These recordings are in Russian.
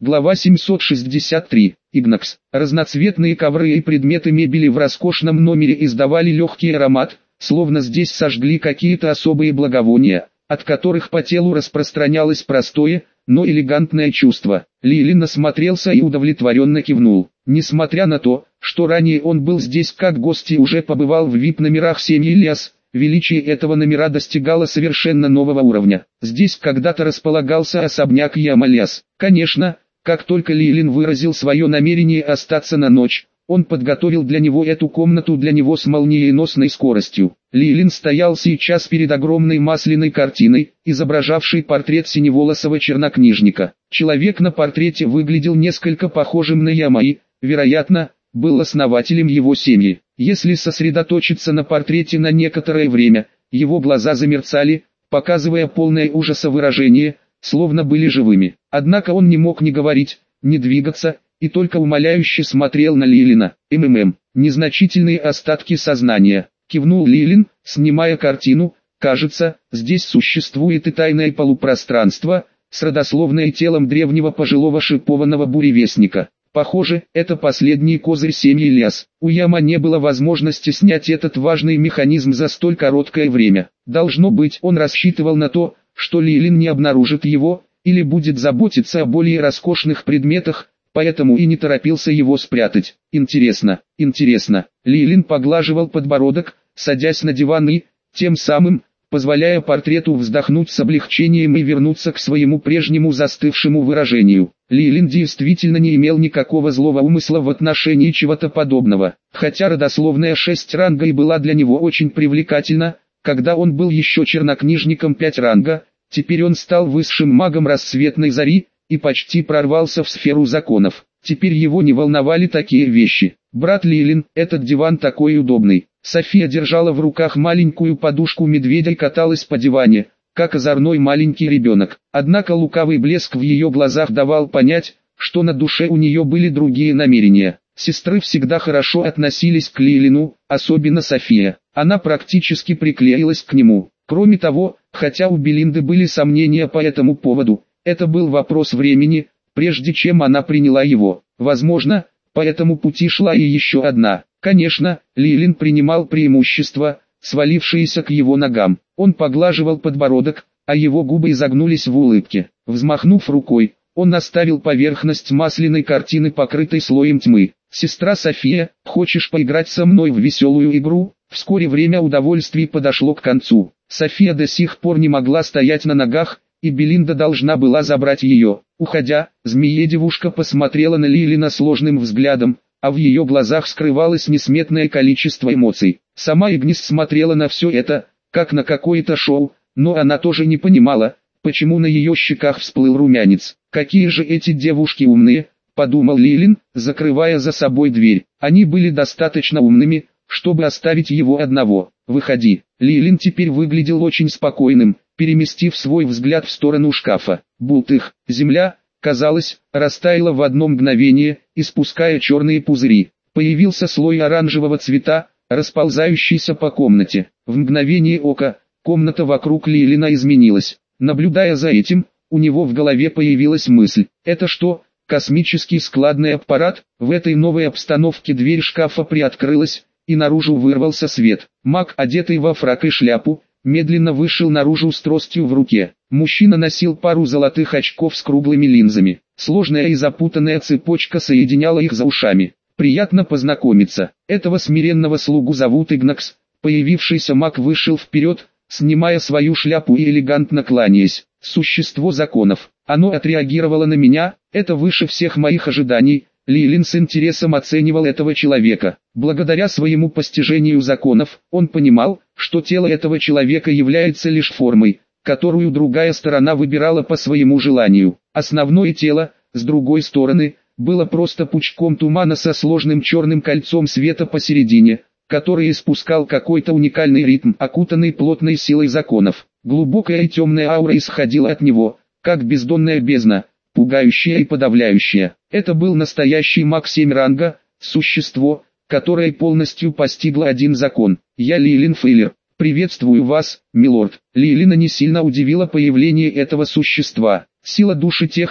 Глава 763. Игнакс. Разноцветные ковры и предметы мебели в роскошном номере издавали легкий аромат, словно здесь сожгли какие-то особые благовония, от которых по телу распространялось простое, но элегантное чувство. Лилин осмотрелся и удовлетворенно кивнул. Несмотря на то, что ранее он был здесь как гость и уже побывал в VIP-номерах семьи Ильяс, величие этого номера достигало совершенно нового уровня. Здесь когда-то располагался особняк Ямальяс. Конечно, как только Лилин выразил свое намерение остаться на ночь, он подготовил для него эту комнату для него с молниеносной скоростью. Лилин стоял сейчас перед огромной масляной картиной, изображавшей портрет синеволосого чернокнижника. Человек на портрете выглядел несколько похожим на Ямаи, вероятно, был основателем его семьи. Если сосредоточиться на портрете на некоторое время, его глаза замерцали, показывая полное ужаса выражение, словно были живыми. Однако он не мог ни говорить, ни двигаться, и только умоляюще смотрел на Лилина. Незначительные остатки сознания. Кивнул Лилин, снимая картину. Кажется, здесь существует и тайное полупространство, с родословное телом древнего пожилого шипованного буревестника. Похоже, это последний козырь семьи Ильяс. У Яма не было возможности снять этот важный механизм за столь короткое время. Должно быть, он рассчитывал на то, что Лилин не обнаружит его, или будет заботиться о более роскошных предметах, поэтому и не торопился его спрятать. Интересно. Лилин поглаживал подбородок, садясь на диван и, тем самым, позволяя портрету вздохнуть с облегчением и вернуться к своему прежнему застывшему выражению. Лилин действительно не имел никакого злого умысла в отношении чего-то подобного, хотя родословная 6 ранга и была для него очень привлекательна, когда он был еще чернокнижником 5 ранга, теперь он стал высшим магом рассветной зари, и почти прорвался в сферу законов. Теперь его не волновали такие вещи. «Брат Лилин, этот диван такой удобный». София держала в руках маленькую подушку медведя и каталась по диване, как озорной маленький ребенок. Однако лукавый блеск в ее глазах давал понять, что на душе у нее были другие намерения. Сестры всегда хорошо относились к Лилину, особенно София. Она практически приклеилась к нему. Кроме того, хотя у Белинды были сомнения по этому поводу, это был вопрос времени, прежде чем она приняла его. Возможно, по этому пути шла и еще одна. Конечно, Лилин принимал преимущество, свалившееся к его ногам. Он поглаживал подбородок, а его губы изогнулись в улыбке. Взмахнув рукой, он оставил поверхность масляной картины, покрытой слоем тьмы. «Сестра София, хочешь поиграть со мной в веселую игру?» Вскоре время удовольствий подошло к концу. София до сих пор не могла стоять на ногах, и Белинда должна была забрать ее. Уходя, змея-девушка посмотрела на Лилина сложным взглядом, а в ее глазах скрывалось несметное количество эмоций. Сама Игнис смотрела на все это, как на какое-то шоу, но она тоже не понимала, почему на ее щеках всплыл румянец. «Какие же эти девушки умные», — подумал Лилин, закрывая за собой дверь. Они были достаточно умными, чтобы оставить его одного. «Выходи». Лилин теперь выглядел очень спокойным, переместив свой взгляд в сторону шкафа. Бултых, земля, казалось, растаяла в одно мгновение, испуская черные пузыри. Появился слой оранжевого цвета, расползающийся по комнате. В мгновение ока, комната вокруг Лилина изменилась. Наблюдая за этим, у него в голове появилась мысль. Это что, космический складной аппарат? В этой новой обстановке дверь шкафа приоткрылась, и наружу вырвался свет. Маг, одетый во фрак и шляпу, медленно вышел наружу с тростью в руке. Мужчина носил пару золотых очков с круглыми линзами. Сложная и запутанная цепочка соединяла их за ушами. «Приятно познакомиться. Этого смиренного слугу зовут Игнакс». Появившийся маг вышел вперед, снимая свою шляпу и элегантно кланяясь. «Существо законов. Оно отреагировало на меня, это выше всех моих ожиданий». Лилин с интересом оценивал этого человека. Благодаря своему постижению законов, он понимал, что тело этого человека является лишь формой, которую другая сторона выбирала по своему желанию. Основное тело, с другой стороны, было просто пучком тумана со сложным черным кольцом света посередине, который испускал какой-то уникальный ритм, окутанный плотной силой законов. Глубокая и темная аура исходила от него, как бездонная бездна, пугающая и подавляющая. Это был настоящий маг 7 ранга, существо, которое полностью постигло один закон. «Я Лилин Фейлер. Приветствую вас, милорд». Лилина не сильно удивило появление этого существа. Сила души тех,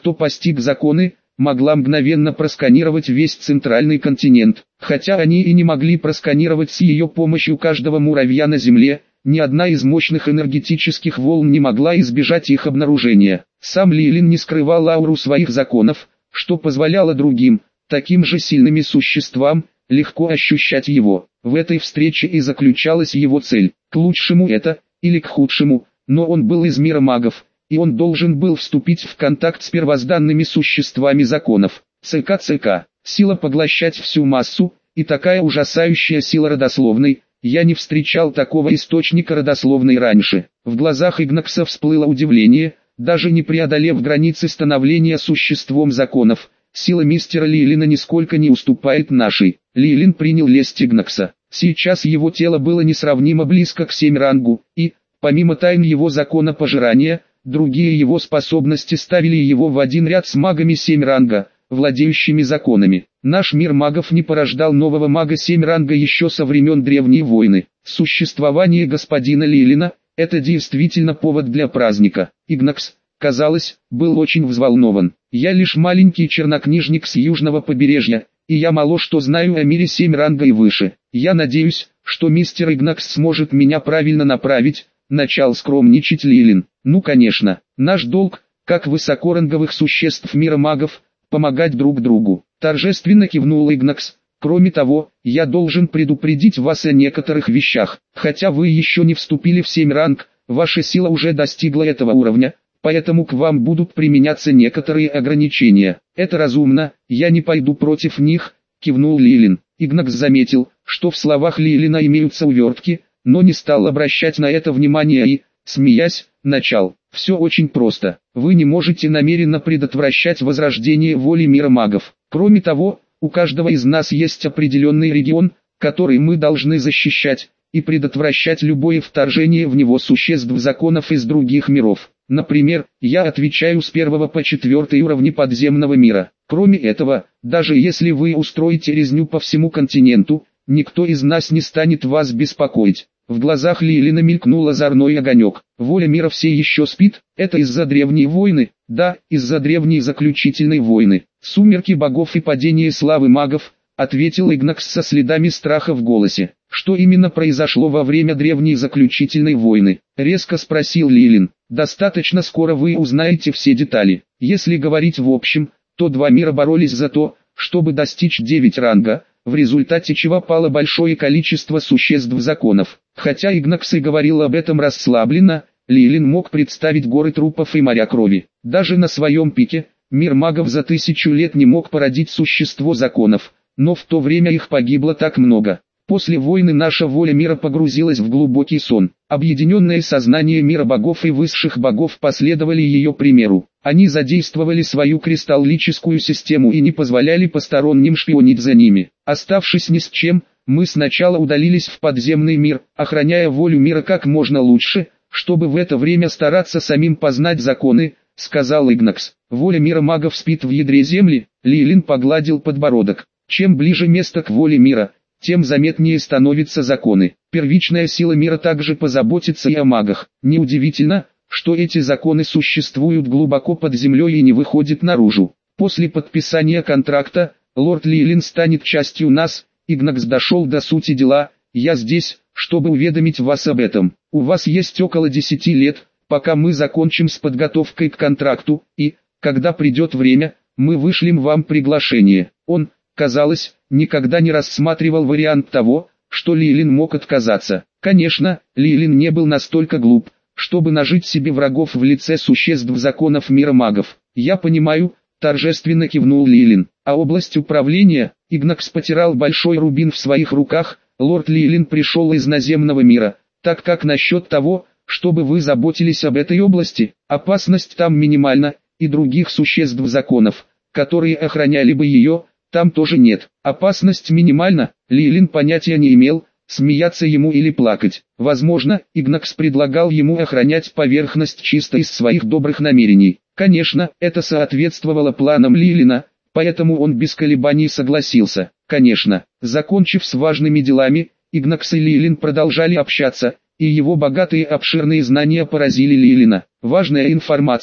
кто постиг законы, могла мгновенно просканировать весь центральный континент. Хотя они и не могли просканировать с ее помощью каждого муравья на Земле, ни одна из мощных энергетических волн не могла избежать их обнаружения. Сам Лилин не скрывал ауру своих законов, что позволяло другим, таким же сильными существам, легко ощущать его. В этой встрече и заключалась его цель. К лучшему это, или к худшему, но он был из мира магов, и он должен был вступить в контакт с первозданными существами законов. ЦК. Сила поглощать всю массу, и такая ужасающая сила родословной. Я не встречал такого источника родословной раньше. В глазах Игнакса всплыло удивление, даже не преодолев границы становления существом законов. Сила мистера Лилина нисколько не уступает нашей. Лилин принял лесть Игнакса. Сейчас его тело было несравнимо близко к 7-рангу, и, помимо тайн его закона пожирания, другие его способности ставили его в один ряд с магами 7-ранга, владеющими законами. Наш мир магов не порождал нового мага 7-ранга еще со времен Древней войны. Существование господина Лилина – это действительно повод для праздника. Игнакс, казалось, был очень взволнован. Я лишь маленький чернокнижник с южного побережья, и я мало что знаю о мире 7-ранга и выше. Я надеюсь, что мистер Игнакс сможет меня правильно направить, начал скромничать Лилин. Ну конечно, наш долг, как высокоранговых существ мира магов, помогать друг другу. Торжественно кивнул Игнакс. Кроме того, я должен предупредить вас о некоторых вещах. Хотя вы еще не вступили в 7-ранг, ваша сила уже достигла этого уровня, поэтому к вам будут применяться некоторые ограничения. Это разумно, я не пойду против них, кивнул Лилин. Игнакс заметил, что в словах Лилина имеются увертки, но не стал обращать на это внимания и, смеясь, начал. Все очень просто. Вы не можете намеренно предотвращать возрождение воли мира магов. Кроме того, у каждого из нас есть определенный регион, который мы должны защищать, и предотвращать любое вторжение в него существ законов из других миров. Например, я отвечаю с 1 по 4 уровни подземного мира. Кроме этого, даже если вы устроите резню по всему континенту, никто из нас не станет вас беспокоить. В глазах Лилина мелькнул озорной огонек. Воля мира все еще спит, это из-за древней войны, да, из-за древней заключительной войны. Сумерки богов и падение славы магов, ответил Игнакс со следами страха в голосе. Что именно произошло во время древней заключительной войны? Резко спросил Лилин. Достаточно скоро вы узнаете все детали. Если говорить в общем, то два мира боролись за то, чтобы достичь 9 ранга, в результате чего пало большое количество существ законов. Хотя Игнакс и говорил об этом расслабленно, Лилин мог представить горы трупов и моря крови. Даже на своем пике, мир магов за 1000 лет не мог породить существо законов, но в то время их погибло так много. После войны наша воля мира погрузилась в глубокий сон. Объединенное сознание мира богов и высших богов последовали ее примеру. Они задействовали свою кристаллическую систему и не позволяли посторонним шпионить за ними. Оставшись ни с чем, мы сначала удалились в подземный мир, охраняя волю мира как можно лучше, чтобы в это время стараться самим познать законы, сказал Игнакс. Воля мира магов спит в ядре земли. Лилин погладил подбородок. Чем ближе место к воле мира, тем заметнее становятся законы. Первичная сила мира также позаботится и о магах. Неудивительно, что эти законы существуют глубоко под землей и не выходят наружу. После подписания контракта, лорд Лилин станет частью нас. Игнакс дошел до сути дела. Я здесь, чтобы уведомить вас об этом. У вас есть около 10 лет, пока мы закончим с подготовкой к контракту, и, когда придет время, мы вышлем вам приглашение. Он, казалось, никогда не рассматривал вариант того, что Лилин мог отказаться. Конечно, Лилин не был настолько глуп, чтобы нажить себе врагов в лице существ законов мира магов. Я понимаю, торжественно кивнул Лилин. А область управления, Игнакс потирал большой рубин в своих руках, лорд Лилин пришел из наземного мира. Так как насчет того, чтобы вы заботились об этой области, опасность там минимальна, и других существ законов, которые охраняли бы ее, там тоже нет. Опасность минимальна, Лилин понятия не имел, смеяться ему или плакать. Возможно, Игнакс предлагал ему охранять поверхность чисто из своих добрых намерений. Конечно, это соответствовало планам Лилина, поэтому он без колебаний согласился. Конечно, закончив с важными делами, Игнакс и Лилин продолжали общаться, и его богатые обширные знания поразили Лилина. Важная информация,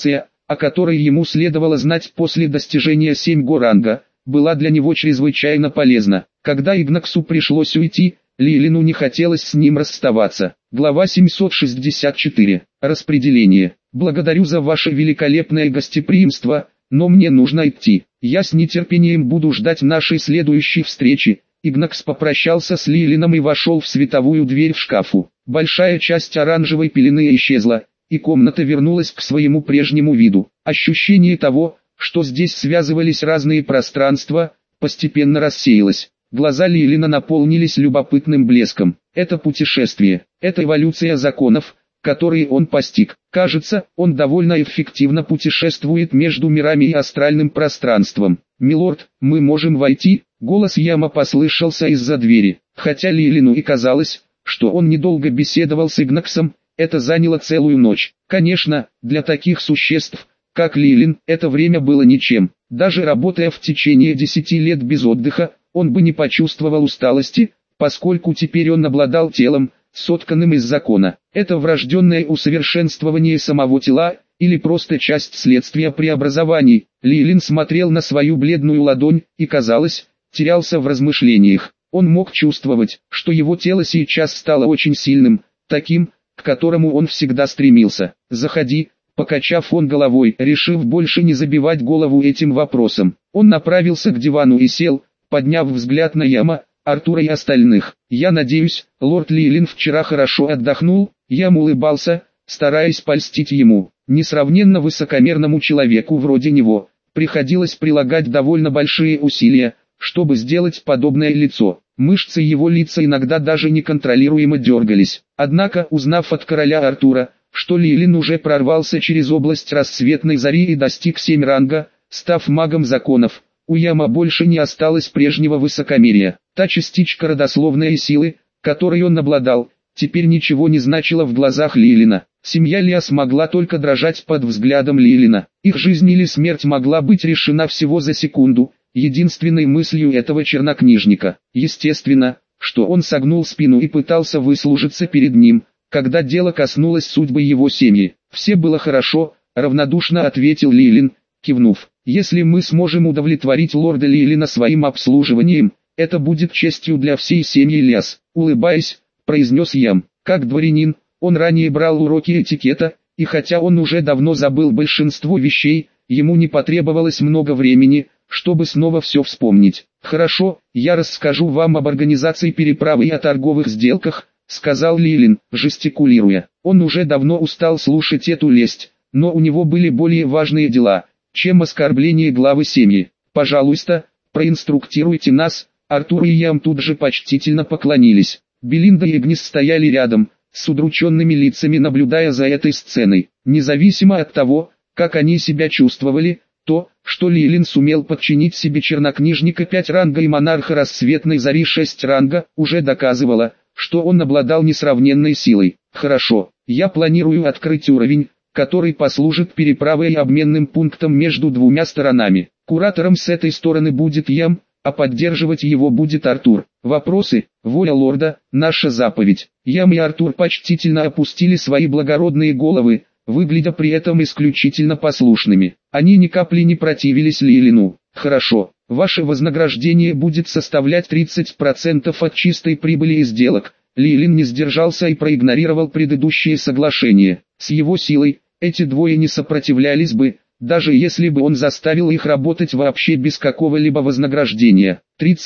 о которой ему следовало знать после достижения 7-го ранга, была для него чрезвычайно полезна. Когда Игнаксу пришлось уйти, Лилину не хотелось с ним расставаться. Глава 764. Распределение. Благодарю за ваше великолепное гостеприимство, но мне нужно идти. Я с нетерпением буду ждать нашей следующей встречи. Игнакс попрощался с Лилином и вошел в световую дверь в шкафу. Большая часть оранжевой пелены исчезла, и комната вернулась к своему прежнему виду. Ощущение того, что здесь связывались разные пространства, постепенно рассеялось. Глаза Лилина наполнились любопытным блеском. Это путешествие, это эволюция законов, которые он постиг. Кажется, он довольно эффективно путешествует между мирами и астральным пространством. «Милорд, мы можем войти?» Голос Яма послышался из-за двери. Хотя Лилину и казалось, что он недолго беседовал с Игнаксом, это заняло целую ночь. Конечно, для таких существ, как Лилин, это время было ничем. Даже работая в течение 10 лет без отдыха, он бы не почувствовал усталости, поскольку теперь он обладал телом, сотканным из закона. Это врожденное усовершенствование самого тела, или просто часть следствия преобразований. Лилин смотрел на свою бледную ладонь и, казалось, терялся в размышлениях. Он мог чувствовать, что его тело сейчас стало очень сильным, таким, к которому он всегда стремился. «Заходи», покачав он головой, решив больше не забивать голову этим вопросом. Он направился к дивану и сел, подняв взгляд на Яма, Артура и остальных. «Я надеюсь, лорд Лилин вчера хорошо отдохнул». Ям улыбался, стараясь польстить ему. Несравненно высокомерному человеку вроде него, приходилось прилагать довольно большие усилия, чтобы сделать подобное лицо. Мышцы его лица иногда даже неконтролируемо дергались. Однако, узнав от короля Артура, что Лилин уже прорвался через область рассветной зари и достиг 7 ранга, став магом законов, у Яма больше не осталось прежнего высокомерия. Та частичка родословной силы, которой он обладал, теперь ничего не значила в глазах Лилина. Семья Лиас могла только дрожать под взглядом Лилина. Их жизнь или смерть могла быть решена всего за секунду, единственной мыслью этого чернокнижника. Естественно, что он согнул спину и пытался выслужиться перед ним, когда дело коснулось судьбы его семьи. «Все было хорошо», — равнодушно ответил Лилин, кивнув. «Если мы сможем удовлетворить лорда Лилина своим обслуживанием, это будет честью для всей семьи Лиас», — улыбаясь, произнес Ям. Как дворянин, он ранее брал уроки этикета, и хотя он уже давно забыл большинство вещей, ему не потребовалось много времени, чтобы снова все вспомнить. «Хорошо, я расскажу вам об организации переправы и о торговых сделках», — сказал Лилин, жестикулируя. Он уже давно устал слушать эту лесть, но у него были более важные дела, чем оскорбление главы семьи. «Пожалуйста, проинструктируйте нас». Артур и Ям тут же почтительно поклонились. Белинда и Игнис стояли рядом, с удрученными лицами наблюдая за этой сценой. Независимо от того, как они себя чувствовали, то, что Лилин сумел подчинить себе чернокнижника 5 ранга и монарха рассветной зари 6 ранга, уже доказывало, что он обладал несравненной силой. «Хорошо, я планирую открыть уровень, который послужит переправой и обменным пунктом между двумя сторонами. Куратором с этой стороны будет Ям, а поддерживать его будет Артур. Вопросы, воля лорда, наша заповедь». Ям и Артур почтительно опустили свои благородные головы, выглядя при этом исключительно послушными. Они ни капли не противились Лилину. «Хорошо, ваше вознаграждение будет составлять 30% от чистой прибыли из сделок». Лилин не сдержался и проигнорировал предыдущее соглашение. С его силой, эти двое не сопротивлялись бы, даже если бы он заставил их работать вообще без какого-либо вознаграждения.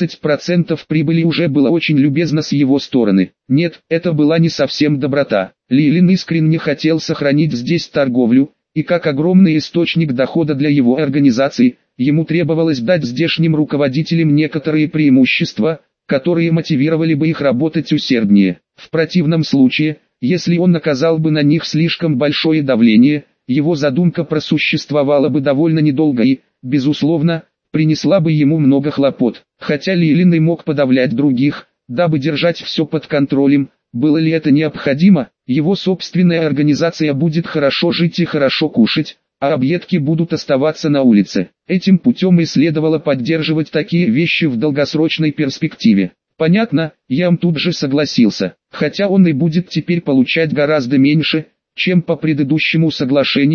30% прибыли уже было очень любезно с его стороны. Нет, это была не совсем доброта. Лилин искренне хотел сохранить здесь торговлю, и как огромный источник дохода для его организации, ему требовалось дать здешним руководителям некоторые преимущества, которые мотивировали бы их работать усерднее. В противном случае, если он оказал бы на них слишком большое давление, его задумка просуществовала бы довольно недолго и, безусловно, принесла бы ему много хлопот. Хотя Лилин и мог подавлять других, дабы держать все под контролем, было ли это необходимо? Его собственная организация будет хорошо жить и хорошо кушать, а объедки будут оставаться на улице. Этим путем и следовало поддерживать такие вещи в долгосрочной перспективе. Понятно, Ям тут же согласился, хотя он и будет теперь получать гораздо меньше, чем по предыдущему соглашению.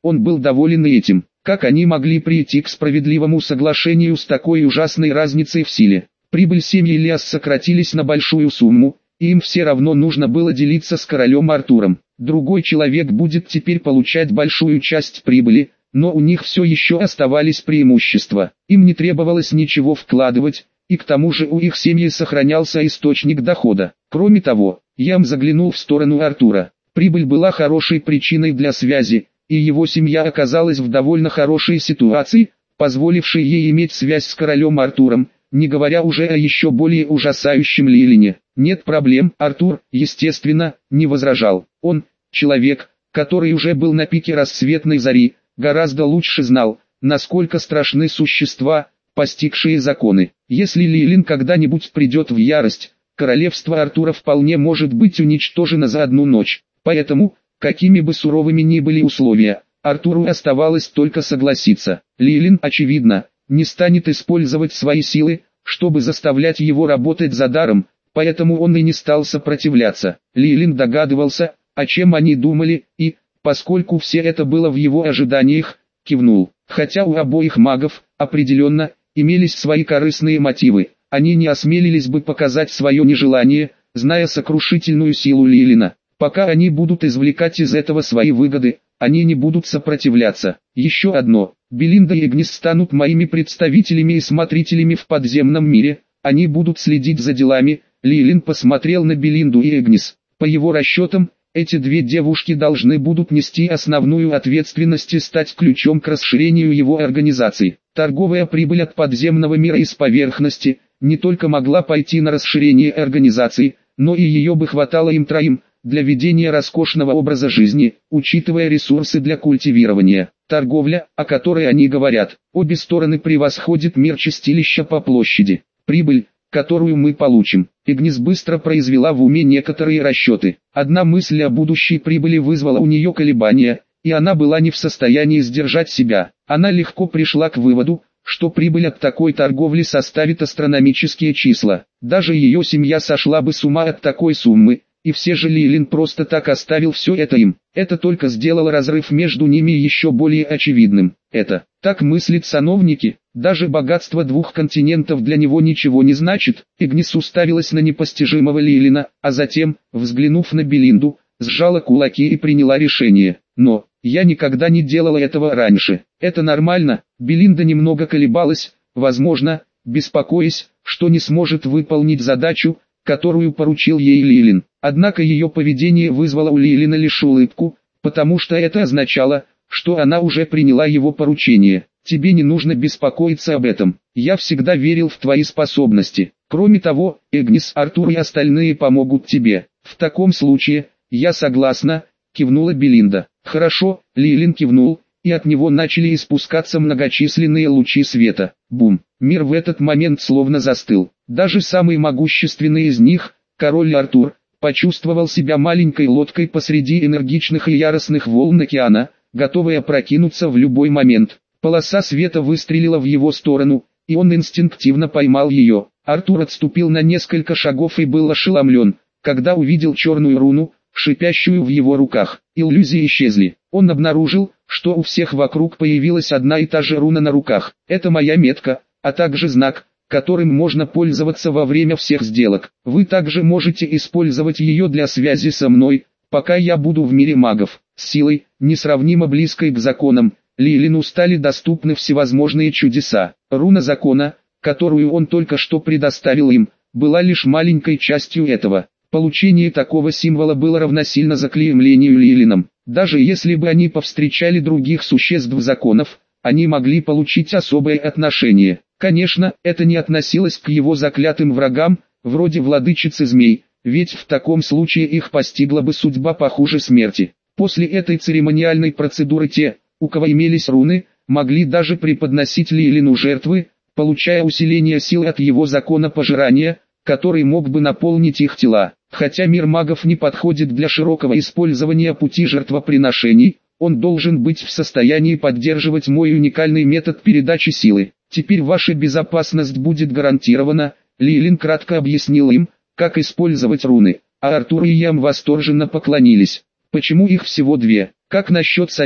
Он был доволен и этим. Как они могли прийти к справедливому соглашению с такой ужасной разницей в силе? Прибыль семьи Лиас сократились на большую сумму, и им все равно нужно было делиться с королем Артуром. Другой человек будет теперь получать большую часть прибыли, но у них все еще оставались преимущества. Им не требовалось ничего вкладывать, и к тому же у их семьи сохранялся источник дохода. Кроме того, Ям заглянул в сторону Артура. Прибыль была хорошей причиной для связи, и его семья оказалась в довольно хорошей ситуации, позволившей ей иметь связь с королем Артуром, не говоря уже о еще более ужасающем Лилине. Нет проблем, Артур, естественно, не возражал. Он, человек, который уже был на пике рассветной зари, гораздо лучше знал, насколько страшны существа, постигшие законы. Если Лилин когда-нибудь придет в ярость, королевство Артура вполне может быть уничтожено за одну ночь. Поэтому, какими бы суровыми ни были условия, Артуру оставалось только согласиться. Лилин, очевидно, не станет использовать свои силы, чтобы заставлять его работать за даром, поэтому он и не стал сопротивляться. Лилин догадывался, о чем они думали, и, поскольку все это было в его ожиданиях, кивнул. Хотя у обоих магов, определенно, имелись свои корыстные мотивы, они не осмелились бы показать свое нежелание, зная сокрушительную силу Лилина. Пока они будут извлекать из этого свои выгоды, они не будут сопротивляться. Еще одно. Белинда и Игнис станут моими представителями и смотрителями в подземном мире, они будут следить за делами. Лилин посмотрел на Белинду и Игнис. По его расчетам, эти две девушки должны будут нести основную ответственность и стать ключом к расширению его организации. Торговая прибыль от подземного мира из поверхности не только могла пойти на расширение организации, но и ее бы хватало им троим, для ведения роскошного образа жизни, учитывая ресурсы для культивирования. Торговля, о которой они говорят, обе стороны превосходит мир чистилища по площади. Прибыль, которую мы получим. Игнис быстро произвела в уме некоторые расчеты. Одна мысль о будущей прибыли вызвала у нее колебания, и она была не в состоянии сдержать себя. Она легко пришла к выводу, что прибыль от такой торговли составит астрономические числа. Даже ее семья сошла бы с ума от такой суммы. И все же Лилин просто так оставил все это им. Это только сделало разрыв между ними еще более очевидным. Это, так мыслят сановники, даже богатство двух континентов для него ничего не значит. Игнис уставилась на непостижимого Лилина, а затем, взглянув на Белинду, сжала кулаки и приняла решение. Но, я никогда не делала этого раньше. Это нормально. Белинда немного колебалась, возможно, беспокоясь, что не сможет выполнить задачу, которую поручил ей Лилин. Однако ее поведение вызвало у Лилина лишь улыбку, потому что это означало, что она уже приняла его поручение. Тебе не нужно беспокоиться об этом. Я всегда верил в твои способности. Кроме того, Игнис, Артур и остальные помогут тебе. В таком случае, я согласна, кивнула Белинда. Хорошо, Лилин кивнул, и от него начали испускаться многочисленные лучи света. Бум! Мир в этот момент словно застыл. Даже самый могущественный из них, король Артур, почувствовал себя маленькой лодкой посреди энергичных и яростных волн океана, готовой опрокинуться в любой момент. Полоса света выстрелила в его сторону, и он инстинктивно поймал ее. Артур отступил на несколько шагов и был ошеломлен, когда увидел черную руну, шипящую в его руках. Иллюзии исчезли. Он обнаружил, что у всех вокруг появилась одна и та же руна на руках. Это моя метка, а также знак, которым можно пользоваться во время всех сделок. Вы также можете использовать ее для связи со мной, пока я буду в мире магов. С силой, несравнимо близкой к законам, Лилину стали доступны всевозможные чудеса. Руна закона, которую он только что предоставил им, была лишь маленькой частью этого. Получение такого символа было равносильно заклеймлению Лилином. Даже если бы они повстречали других существ законов, они могли получить особое отношение. Конечно, это не относилось к его заклятым врагам, вроде владычицы змей, ведь в таком случае их постигла бы судьба похуже смерти. После этой церемониальной процедуры те, у кого имелись руны, могли даже преподносить Лилину жертвы, получая усиление сил от его закона пожирания, который мог бы наполнить их тела. Хотя мир магов не подходит для широкого использования пути жертвоприношений, он должен быть в состоянии поддерживать мой уникальный метод передачи силы. Теперь ваша безопасность будет гарантирована. Лилин кратко объяснил им, как использовать руны, а Артур и Ям восторженно поклонились. Почему их всего две? Как насчет Софии?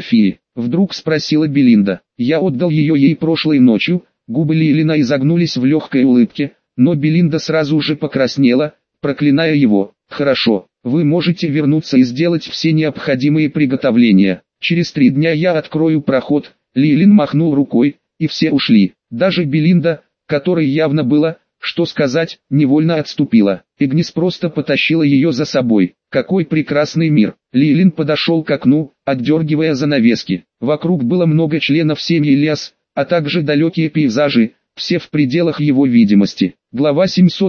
Вдруг спросила Белинда. Я отдал ее ей прошлой ночью. Губы Лилина изогнулись в легкой улыбке, но Белинда сразу же покраснела, проклиная его. Хорошо, вы можете вернуться и сделать все необходимые приготовления. Через 3 дня я открою проход. Лилин махнул рукой, и все ушли. Даже Белинда, которой явно было, что сказать, невольно отступила. Игнис просто потащила ее за собой. Какой прекрасный мир! Лилин подошел к окну, отдергивая занавески. Вокруг было много членов семьи Ильяс, а также далекие пейзажи, все в пределах его видимости. Глава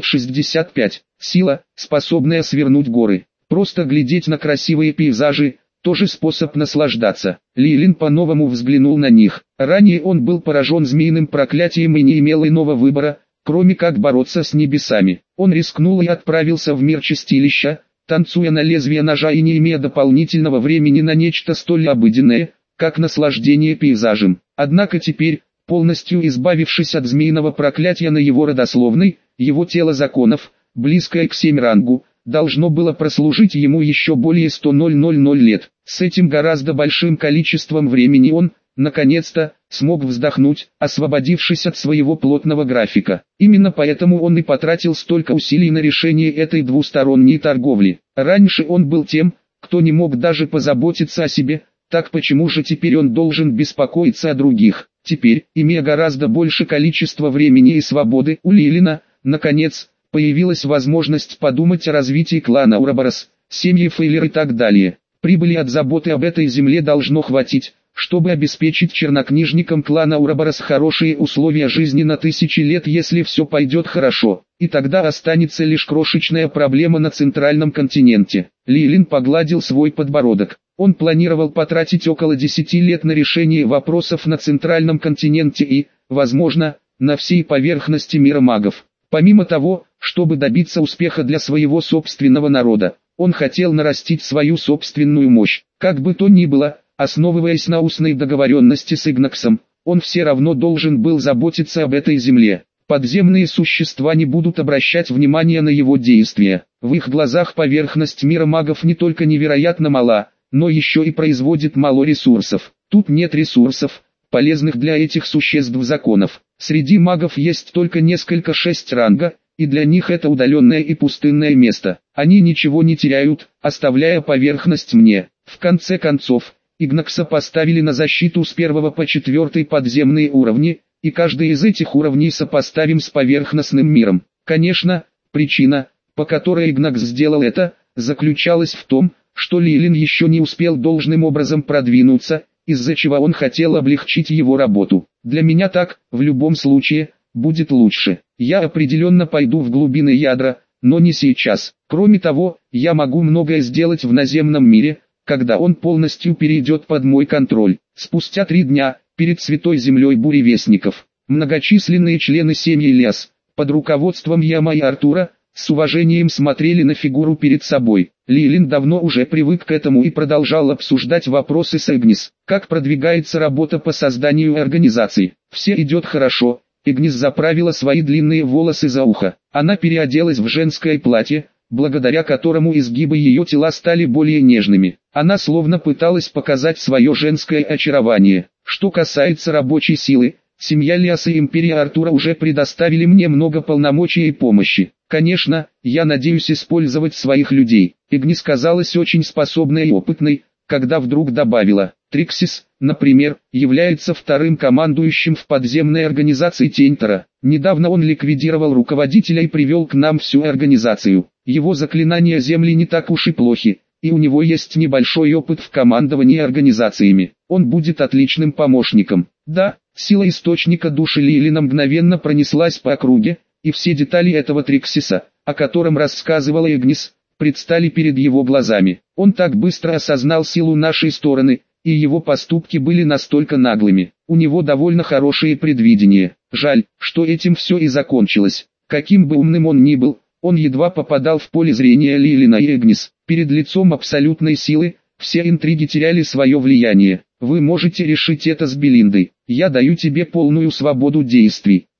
765. Сила, способная свернуть горы. Просто глядеть на красивые пейзажи, тоже способ наслаждаться. Лилин по-новому взглянул на них. Ранее он был поражен змеиным проклятием и не имел иного выбора, кроме как бороться с небесами. Он рискнул и отправился в мир чистилища, танцуя на лезвие ножа и не имея дополнительного времени на нечто столь обыденное, как наслаждение пейзажем. Однако теперь, полностью избавившись от змеиного проклятия на его родословной, его тело законов, близкое к 7 рангу, должно было прослужить ему еще более 100 лет. С этим гораздо большим количеством времени он, наконец-то, смог вздохнуть, освободившись от своего плотного графика. Именно поэтому он и потратил столько усилий на решение этой двусторонней торговли. Раньше он был тем, кто не мог даже позаботиться о себе, так почему же теперь он должен беспокоиться о других? Теперь, имея гораздо больше количества времени и свободы, у Лилина, наконец, появилась возможность подумать о развитии клана Ураборос, семьи Фейлер и так далее. Прибыли от заботы об этой земле должно хватить, чтобы обеспечить чернокнижникам клана Ураборос хорошие условия жизни на 1000 лет, если все пойдет хорошо. И тогда останется лишь крошечная проблема на центральном континенте. Лилин погладил свой подбородок. Он планировал потратить около 10 лет на решение вопросов на центральном континенте и, возможно, на всей поверхности мира магов. Помимо того, чтобы добиться успеха для своего собственного народа, он хотел нарастить свою собственную мощь. Как бы то ни было, основываясь на устной договоренности с Игнаксом, он все равно должен был заботиться об этой земле. Подземные существа не будут обращать внимания на его действия. В их глазах поверхность мира магов не только невероятно мала, но еще и производит мало ресурсов. Тут нет ресурсов, полезных для этих существ законов. Среди магов есть только несколько 6 ранга, и для них это удаленное и пустынное место. Они ничего не теряют, оставляя поверхность мне. В конце концов, Игнакса поставили на защиту с 1 по 4 подземные уровни, и каждый из этих уровней сопоставим с поверхностным миром. Конечно, причина, по которой Игнакс сделал это, заключалась в том, что Лилин еще не успел должным образом продвинуться, из-за чего он хотел облегчить его работу. Для меня так, в любом случае, будет лучше. Я определенно пойду в глубины ядра, но не сейчас. Кроме того, я могу многое сделать в наземном мире, когда он полностью перейдет под мой контроль. Спустя 3 дня, перед Святой Землей Буревестников, многочисленные члены семьи Ильяс, под руководством Яма и Артура, с уважением смотрели на фигуру перед собой. Лилин давно уже привык к этому и продолжал обсуждать вопросы с Игнис. Как продвигается работа по созданию организации? Все идет хорошо. Игнис заправила свои длинные волосы за ухо. Она переоделась в женское платье, благодаря которому изгибы ее тела стали более нежными. Она словно пыталась показать свое женское очарование. Что касается рабочей силы, семья Ильяс и империя Артура уже предоставили мне много полномочий и помощи. Конечно, я надеюсь использовать своих людей. Игнис казалась очень способной и опытной, когда вдруг добавила: Триксис, например, является вторым командующим в подземной организации Тентера. Недавно он ликвидировал руководителя и привел к нам всю организацию. Его заклинания земли не так уж и плохи, и у него есть небольшой опыт в командовании организациями. Он будет отличным помощником. Да, сила источника души Лилина мгновенно пронеслась по округе, и все детали этого Триксиса, о котором рассказывала Игнис, предстали перед его глазами. Он так быстро осознал силу нашей стороны, и его поступки были настолько наглыми. У него довольно хорошее предвидение. Жаль, что этим все и закончилось. Каким бы умным он ни был, он едва попадал в поле зрения Лилина и Игнис. Перед лицом абсолютной силы, все интриги теряли свое влияние. Вы можете решить это с Белиндой. Я даю тебе полную свободу действий.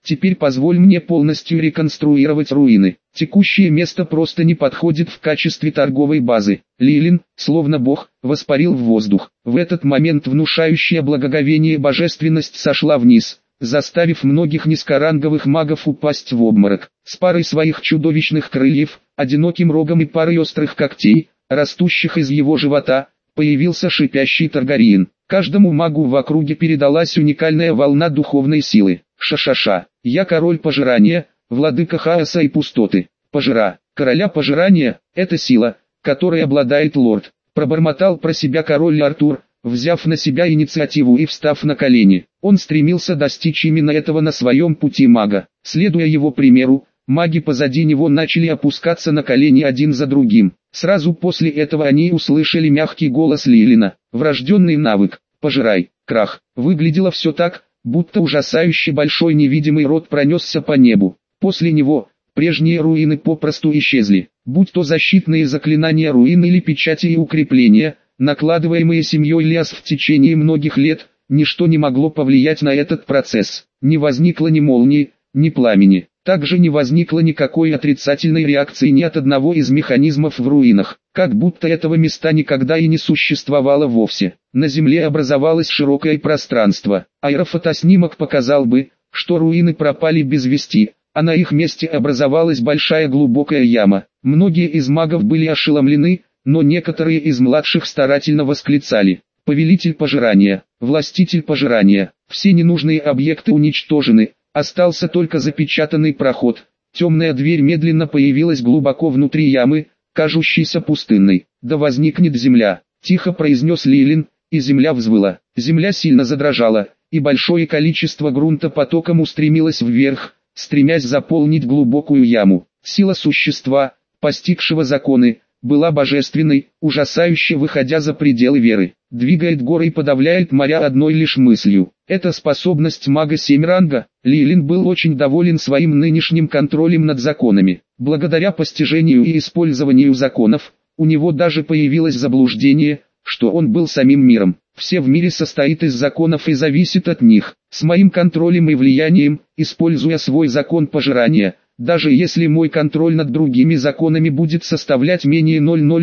Теперь позволь мне полностью реконструировать руины. Текущее место просто не подходит в качестве торговой базы. Лилин, словно бог, воспарил в воздух. В этот момент внушающая благоговение божественность сошла вниз, заставив многих низкоранговых магов упасть в обморок. С парой своих чудовищных крыльев, одиноким рогом и парой острых когтей, растущих из его живота, появился шипящий Таргариен. Каждому магу в округе передалась уникальная волна духовной силы. Ша-ша-ша, я король пожирания, владыка хаоса и пустоты. Пожира, короля пожирания, это сила, которой обладает лорд. Пробормотал про себя король Артур, взяв на себя инициативу и встав на колени. Он стремился достичь именно этого на своем пути мага. Следуя его примеру, маги позади него начали опускаться на колени один за другим. Сразу после этого они услышали мягкий голос Лилина. Врожденный навык, пожирай, крах. Выглядело все так, будто ужасающе большой невидимый рот пронесся по небу. После него, прежние руины попросту исчезли. Будь то защитные заклинания руин или печати и укрепления, накладываемые семьей Лиас в течение многих лет, ничто не могло повлиять на этот процесс. Не возникло ни молнии, ни пламени. Также не возникло никакой отрицательной реакции ни от одного из механизмов в руинах, как будто этого места никогда и не существовало вовсе. На земле образовалось широкое пространство. Аэрофотоснимок показал бы, что руины пропали без вести, а на их месте образовалась большая глубокая яма. Многие из магов были ошеломлены, но некоторые из младших старательно восклицали: «Повелитель пожирания, властитель пожирания, все ненужные объекты уничтожены». Остался только запечатанный проход. Темная дверь медленно появилась глубоко внутри ямы, кажущейся пустынной. «Да возникнет земля», — тихо произнес Лилин, и земля взвыла. Земля сильно задрожала, и большое количество грунта потоком устремилось вверх, стремясь заполнить глубокую яму. Сила существа, постигшего законы, была божественной, ужасающе выходя за пределы веры. Двигает горы и подавляет моря одной лишь мыслью. Это способность мага 7 ранга. Лилин был очень доволен своим нынешним контролем над законами. Благодаря постижению и использованию законов, у него даже появилось заблуждение, что он был самим миром. Все в мире состоит из законов и зависит от них. С моим контролем и влиянием, используя свой закон пожирания, даже если мой контроль над другими законами будет составлять менее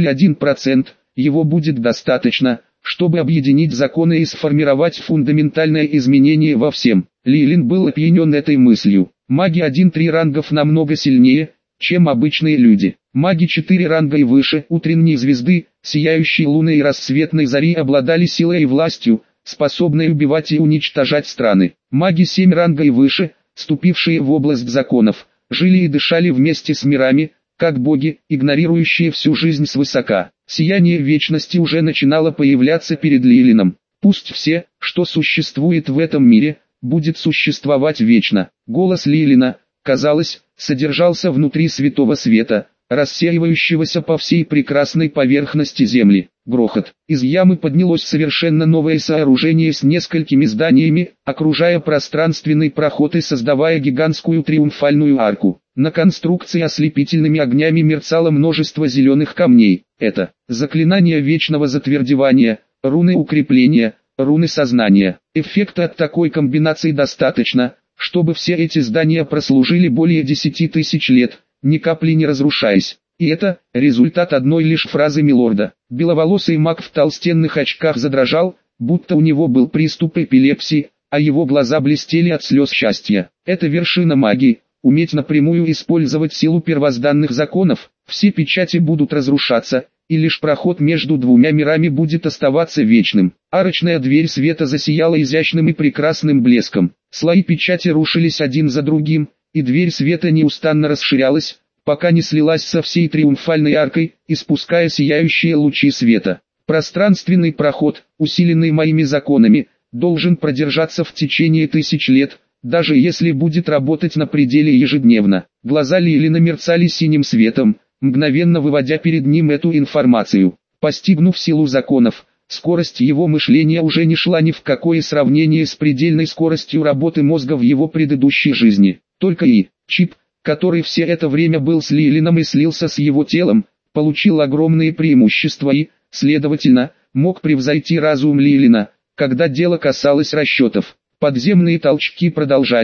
0,01%, его будет достаточно, чтобы объединить законы и сформировать фундаментальное изменение во всем. Лилин был опьянен этой мыслью. Маги 1-3 рангов намного сильнее, чем обычные люди. Маги 4 ранга и выше, утренние звезды, сияющие луны и рассветной зари обладали силой и властью, способной убивать и уничтожать страны. Маги 7 ранга и выше, ступившие в область законов, жили и дышали вместе с мирами, как боги, игнорирующие всю жизнь свысока. Сияние вечности уже начинало появляться перед Лилином. Пусть все, что существует в этом мире, будет существовать вечно. Голос Лилина, казалось, содержался внутри святого света, рассеивающегося по всей прекрасной поверхности земли. Грохот. Из ямы поднялось совершенно новое сооружение с несколькими зданиями, окружая пространственный проход и создавая гигантскую триумфальную арку. На конструкции ослепительными огнями мерцало множество зеленых камней. Это заклинания вечного затвердевания, руны укрепления, руны сознания. Эффекта от такой комбинации достаточно, чтобы все эти здания прослужили более 10 тысяч лет, ни капли не разрушаясь. И это результат одной лишь фразы милорда. Беловолосый маг в толстенных очках задрожал, будто у него был приступ эпилепсии, а его глаза блестели от слез счастья. Это вершина магии. Уметь напрямую использовать силу первозданных законов, все печати будут разрушаться, и лишь проход между двумя мирами будет оставаться вечным. Арочная дверь света засияла изящным и прекрасным блеском. Слои печати рушились один за другим, и дверь света неустанно расширялась, пока не слилась со всей триумфальной аркой, испуская сияющие лучи света. Пространственный проход, усиленный моими законами, должен продержаться в течение 1000 лет, даже если будет работать на пределе ежедневно. Глаза Лилина мерцали синим светом, мгновенно выводя перед ним эту информацию. Постигнув силу законов, скорость его мышления уже не шла ни в какое сравнение с предельной скоростью работы мозга в его предыдущей жизни. Только чип, который все это время был с Лилином и слился с его телом, получил огромные преимущества и, следовательно, мог превзойти разум Лилина, когда дело касалось расчетов. Подземные толчки продолжались,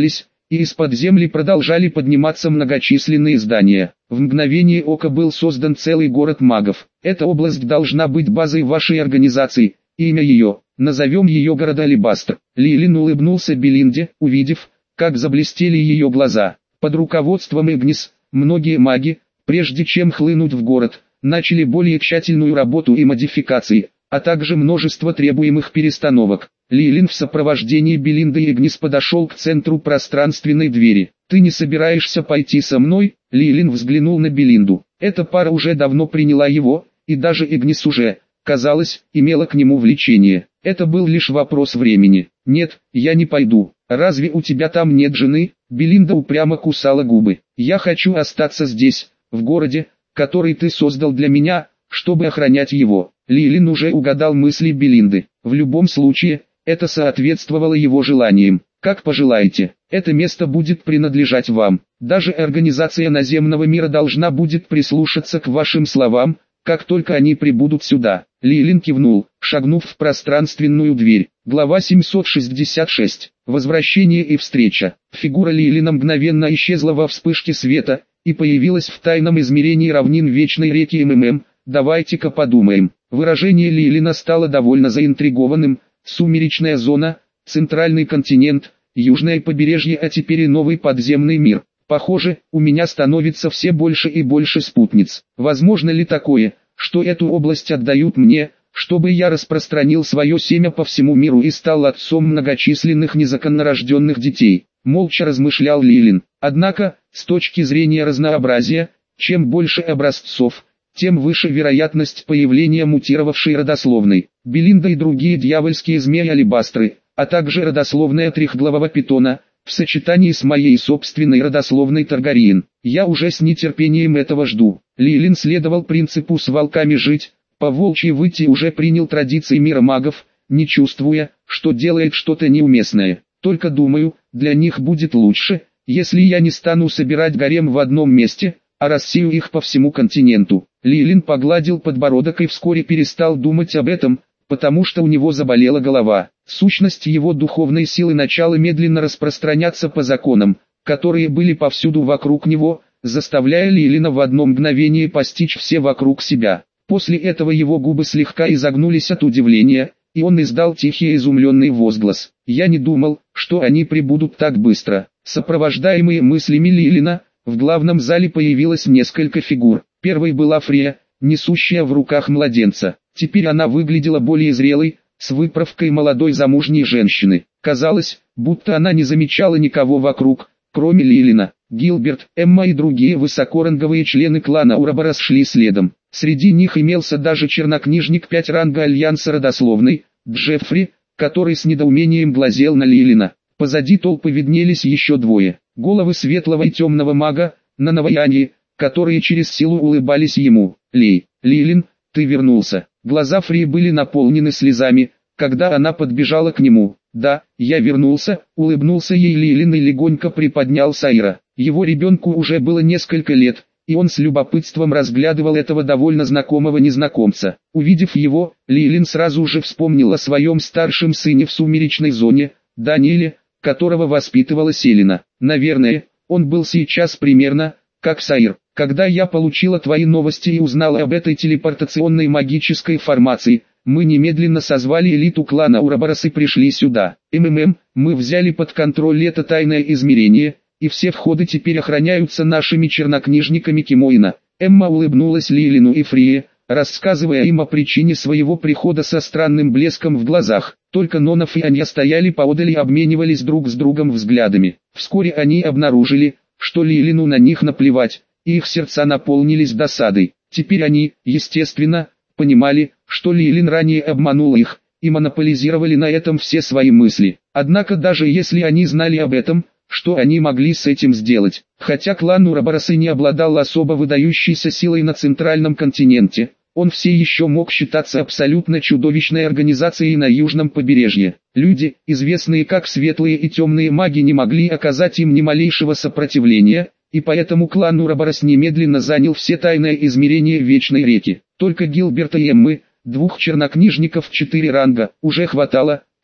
и из-под земли продолжали подниматься многочисленные здания. В мгновение ока был создан целый город магов. Эта область должна быть базой вашей организации, имя ее, назовем ее город Алебастр. Лилин улыбнулся Белинде, увидев, как заблестели ее глаза. Под руководством Игнис, многие маги, прежде чем хлынуть в город, начали более тщательную работу и модификации, а также множество требуемых перестановок. Лилин в сопровождении Белинды и Игнис подошел к центру пространственной двери. «Ты не собираешься пойти со мной?» Лилин взглянул на Белинду. Эта пара уже давно приняла его, и даже Игнис уже, казалось, имела к нему влечение. Это был лишь вопрос времени. «Нет, я не пойду. Разве у тебя там нет жены?» Белинда упрямо кусала губы. «Я хочу остаться здесь, в городе, который ты создал для меня, чтобы охранять его». Лилин уже угадал мысли Белинды. В любом случае, это соответствовало его желаниям. «Как пожелаете, это место будет принадлежать вам. Даже организация наземного мира должна будет прислушаться к вашим словам, как только они прибудут сюда». Лилин кивнул, шагнув в пространственную дверь. Глава 766. Возвращение и встреча. Фигура Лилина мгновенно исчезла во вспышке света, и появилась в тайном измерении равнин Вечной реки МММ. «Давайте-ка подумаем». Выражение Лилина стало довольно заинтригованным. Сумеречная зона, центральный континент, южное побережье, а теперь и новый подземный мир. Похоже, у меня становится все больше и больше спутниц. Возможно ли такое, что эту область отдают мне, чтобы я распространил свое семя по всему миру и стал отцом многочисленных незаконнорожденных детей? Молча размышлял Лилин. Однако, с точки зрения разнообразия, чем больше образцов, тем выше вероятность появления мутировавшей родословной. Белинда и другие дьявольские змеи-алебастры, а также родословная трехглавого питона, в сочетании с моей собственной родословной Таргариен. Я уже с нетерпением этого жду. Лилин следовал принципу «с волками жить», по волчьи выйти уже принял традиции мира магов, не чувствуя, что делает что-то неуместное. Только думаю, для них будет лучше, если я не стану собирать гарем в одном месте, а рассею их по всему континенту. Лилин погладил подбородок и вскоре перестал думать об этом, потому что у него заболела голова. Сущность его духовной силы начала медленно распространяться по законам, которые были повсюду вокруг него, заставляя Лилина в одно мгновение постичь все вокруг себя. После этого его губы слегка изогнулись от удивления, и он издал тихий изумленный возглас. «Я не думал, что они прибудут так быстро». Сопровождаемые мыслями Лилина, в главном зале появилось несколько фигур. Первой была Фрея, несущая в руках младенца. Теперь она выглядела более зрелой, с выправкой молодой замужней женщины. Казалось, будто она не замечала никого вокруг, кроме Лилина. Гилберт, Эмма и другие высокоранговые члены клана Ураборос шли следом. Среди них имелся даже чернокнижник 5 ранга Альянса родословной, Джеффри, который с недоумением глазел на Лилина. Позади толпы виднелись еще двое. Головы светлого и темного мага, на новоянии, которые через силу улыбались ему. Лилин, ты вернулся». Глаза Фри были наполнены слезами, когда она подбежала к нему. «Да, я вернулся», — улыбнулся ей Лилин и легонько приподнял Сайра. Его ребенку уже было несколько лет, и он с любопытством разглядывал этого довольно знакомого незнакомца. Увидев его, Лилин сразу же вспомнил о своем старшем сыне в сумеречной зоне, Даниэле, которого воспитывала Селина. Наверное, он был сейчас примерно, как Сайр. Когда я получила твои новости и узнала об этой телепортационной магической формации, мы немедленно созвали элиту клана Ураборос и пришли сюда. Мы взяли под контроль это тайное измерение, и все входы теперь охраняются нашими чернокнижниками Кимоина. Эмма улыбнулась Лилину и Фрие, рассказывая им о причине своего прихода со странным блеском в глазах. Только Нонов и Анья стояли поодаль и обменивались друг с другом взглядами. Вскоре они обнаружили, что Лилину на них наплевать, и их сердца наполнились досадой. Теперь они, естественно, понимали, что Лилин ранее обманул их, и монополизировали на этом все свои мысли. Однако даже если они знали об этом, что они могли с этим сделать? Хотя клан Ураборос не обладал особо выдающейся силой на центральном континенте, он все еще мог считаться абсолютно чудовищной организацией на южном побережье. Люди, известные как светлые и темные маги, не могли оказать им ни малейшего сопротивления, и поэтому клан Ураборос немедленно занял все тайные измерения Вечной реки. Только Гилберта и Эммы, 2 чернокнижников 4 ранга, уже хватало,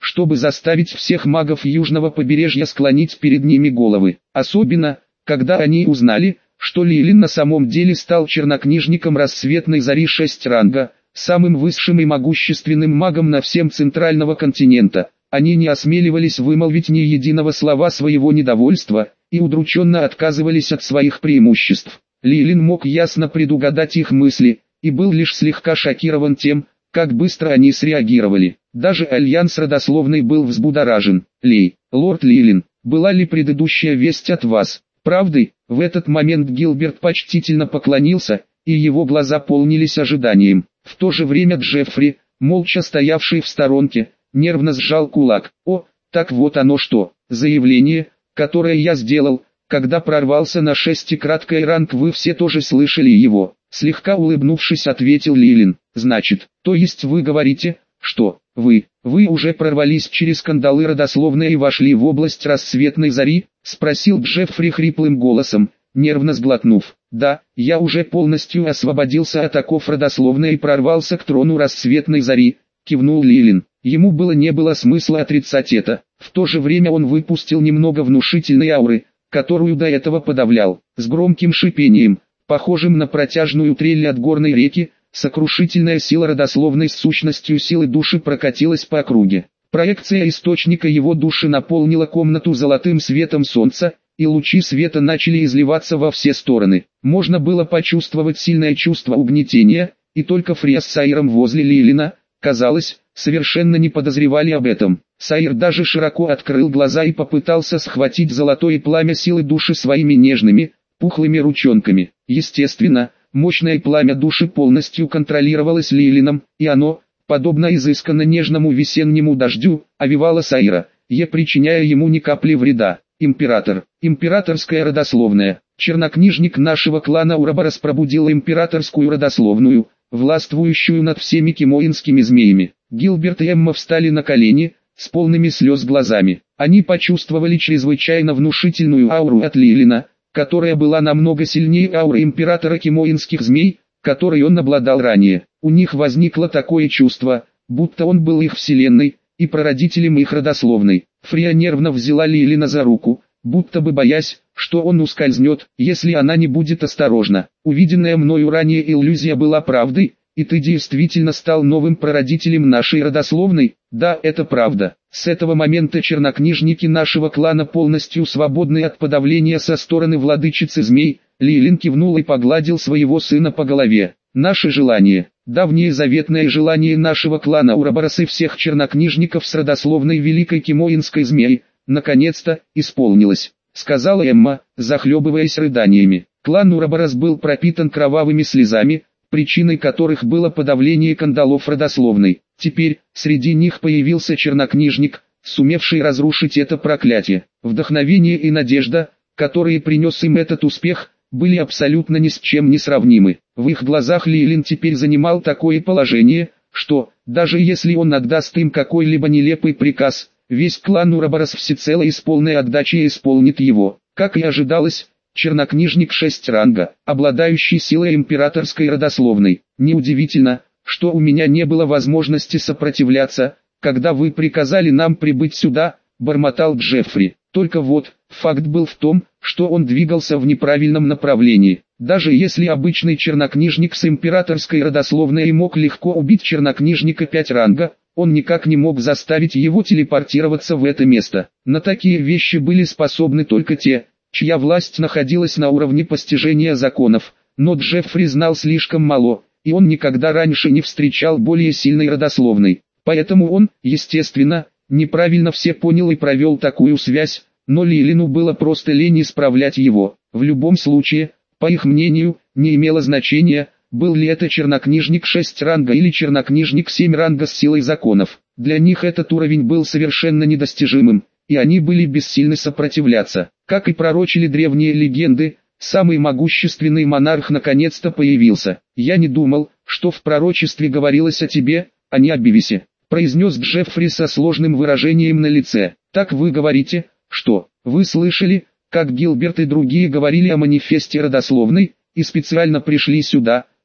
чтобы заставить всех магов южного побережья склонить перед ними головы. Особенно, когда они узнали, что Лилин на самом деле стал чернокнижником рассветной зари 6 ранга, самым высшим и могущественным магом на всем центрального континента. Они не осмеливались вымолвить ни единого слова своего недовольства, и удрученно отказывались от своих преимуществ. Лилин мог ясно предугадать их мысли, и был лишь слегка шокирован тем, как быстро они среагировали. Даже Альянс родословный был взбудоражен. Лорд Лилин, была ли предыдущая весть от вас правдой? В этот момент Гилберт почтительно поклонился, и его глаза полнились ожиданием. В то же время Джеффри, молча стоявший в сторонке, нервно сжал кулак. О, так вот оно что, заявление, которое я сделал, когда прорвался на 6-краткий ранг, вы все тоже слышали его. Слегка улыбнувшись, ответил Лилин. Значит, то есть вы говорите, что вы уже прорвались через кандалы родословной и вошли в область рассветной зари? Спросил Джеффри хриплым голосом, нервно сглотнув. Да, я уже полностью освободился от оков родословной и прорвался к трону рассветной зари, кивнул Лилин. Ему не было смысла отрицать это. В то же время он выпустил немного внушительной ауры, которую до этого подавлял. С громким шипением, похожим на протяжную трель от горной реки, сокрушительная сила родословной с сущностью силы души прокатилась по округе. Проекция источника его души наполнила комнату золотым светом солнца, и лучи света начали изливаться во все стороны. Можно было почувствовать сильное чувство угнетения, и только Фриа с Сайром возле Лилина, казалось, совершенно не подозревали об этом. Сайр даже широко открыл глаза и попытался схватить золотое пламя силы души своими нежными, пухлыми ручонками. Естественно, мощное пламя души полностью контролировалось Лилином, и оно, подобно изысканно нежному весеннему дождю, овевало Сайра, причиняя ему ни капли вреда. Император, императорская родословная. Чернокнижник нашего клана Ураборос пробудил императорскую родословную, властвующую над всеми кимоинскими змеями. Гилберт и Эмма встали на колени, с полными слез глазами. Они почувствовали чрезвычайно внушительную ауру от Лилина, которая была намного сильнее ауры императора кимоинских змей, которой он обладал ранее. У них возникло такое чувство, будто он был их вселенной, и прародителем их родословной. Фриа нервно взяла Лилина за руку, будто бы боясь, что он ускользнет, если она не будет осторожна. Увиденная мною ранее иллюзия была правдой, и ты действительно стал новым прародителем нашей родословной? Да, это правда. С этого момента чернокнижники нашего клана полностью свободны от подавления со стороны владычицы змей. Лилин кивнул и погладил своего сына по голове. Наше желание, давнее заветное желание нашего клана Ураборос и всех чернокнижников с родословной великой кимоинской змеи, наконец-то, исполнилось, сказала Эмма, захлебываясь рыданиями. Клан Ураборос был пропитан кровавыми слезами, причиной которых было подавление кандалов родословной. Теперь, среди них появился чернокнижник, сумевший разрушить это проклятие. Вдохновение и надежда, которые принес им этот успех, были абсолютно ни с чем не сравнимы. В их глазах Лилин теперь занимал такое положение, что, даже если он отдаст им какой-либо нелепый приказ, весь клан Ураборос всецело и с полной отдачей исполнит его. Как и ожидалось, чернокнижник 6 ранга, обладающий силой императорской родословной. Неудивительно, что у меня не было возможности сопротивляться, когда вы приказали нам прибыть сюда, бормотал Джеффри. Только вот, факт был в том, что он двигался в неправильном направлении. Даже если обычный чернокнижник с императорской родословной мог легко убить чернокнижника 5 ранга, он никак не мог заставить его телепортироваться в это место. На такие вещи были способны только те, чья власть находилась на уровне постижения законов, но Джеффри знал слишком мало, и он никогда раньше не встречал более сильной родословной. Поэтому он, естественно, неправильно все понял и провел такую связь, но Лилину было просто лень исправлять его. В любом случае, по их мнению, не имело значения, был ли это чернокнижник 6 ранга или чернокнижник 7 ранга с силой законов. Для них этот уровень был совершенно недостижимым, и они были бессильны сопротивляться. Как и пророчили древние легенды, самый могущественный монарх наконец-то появился. «Я не думал, что в пророчестве говорилось о тебе, а не о Бивисе», произнес Джеффри со сложным выражением на лице. «Так вы говорите, что вы слышали, как Гилберт и другие говорили о манифесте родословной, и специально пришли сюда,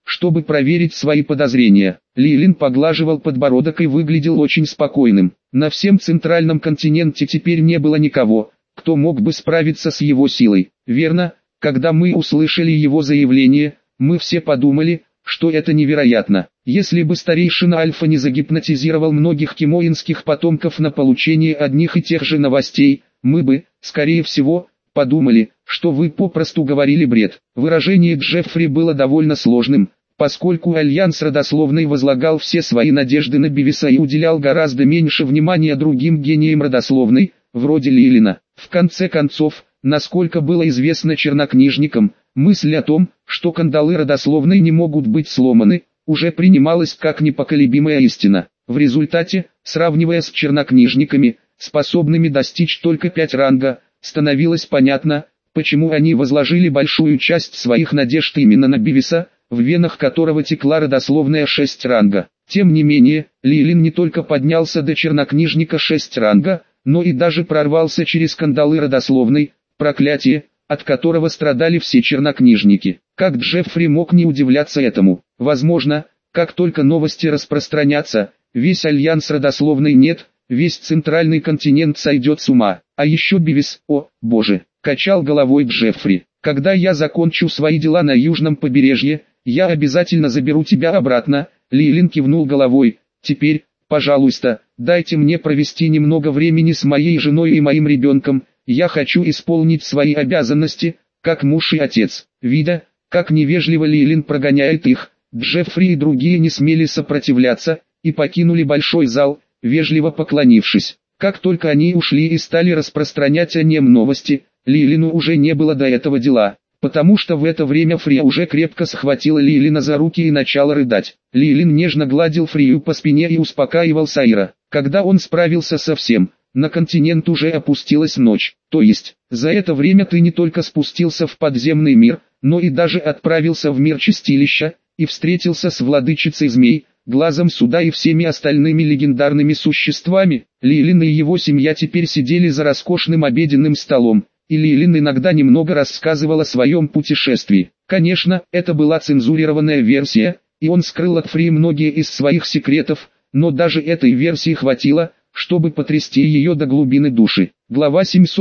чтобы проверить свои подозрения. Лилин поглаживал подбородок и выглядел очень спокойным. На всем центральном континенте теперь не было никого, кто мог бы справиться с его силой. Верно, когда мы услышали его заявление, мы все подумали, что это невероятно. Если бы старейшина Альфа не загипнотизировал многих кимоинских потомков на получение одних и тех же новостей, мы бы, скорее всего, подумали, что вы попросту говорили бред. Выражение Джеффри было довольно сложным, поскольку Альянс родословной возлагал все свои надежды на Бивиса и уделял гораздо меньше внимания другим гениям родословной, вроде Лилина. В конце концов, насколько было известно чернокнижникам, мысль о том, что кандалы родословной не могут быть сломаны, уже принималась как непоколебимая истина. В результате, сравнивая с чернокнижниками, способными достичь только 5 ранга, становилось понятно, почему они возложили большую часть своих надежд именно на Бивиса, в венах которого текла родословная 6 ранга. Тем не менее, Лилин не только поднялся до чернокнижника 6 ранга, но и даже прорвался через кандалы родословной, проклятие, от которого страдали все чернокнижники. Как Джеффри мог не удивляться этому? Возможно, как только новости распространятся, весь альянс родословной нет, весь центральный континент сойдет с ума. А еще Бивис, о, боже, качал головой Джеффри. Когда я закончу свои дела на южном побережье, я обязательно заберу тебя обратно. Лилин кивнул головой. Теперь, пожалуйста, дайте мне провести немного времени с моей женой и моим ребенком. Я хочу исполнить свои обязанности, как муж и отец. Видя, как невежливо Лилин прогоняет их, Джеффри и другие не смели сопротивляться, и покинули большой зал, вежливо поклонившись. Как только они ушли и стали распространять о нем новости, Лилину уже не было до этого дела, потому что в это время Фрия уже крепко схватила Лилина за руки и начала рыдать. Лилин нежно гладил Фрию по спине и успокаивал Сайра. Когда он справился со всем, на континент уже опустилась ночь. То есть, за это время ты не только спустился в подземный мир, но и даже отправился в мир чистилища, и встретился с владычицей змей, глазом суда и всеми остальными легендарными существами. Лилин и его семья теперь сидели за роскошным обеденным столом, и Лилин иногда немного рассказывал о своем путешествии. Конечно, это была цензурированная версия, и он скрыл от Фри многие из своих секретов, но даже этой версии хватило, чтобы потрясти ее до глубины души. Глава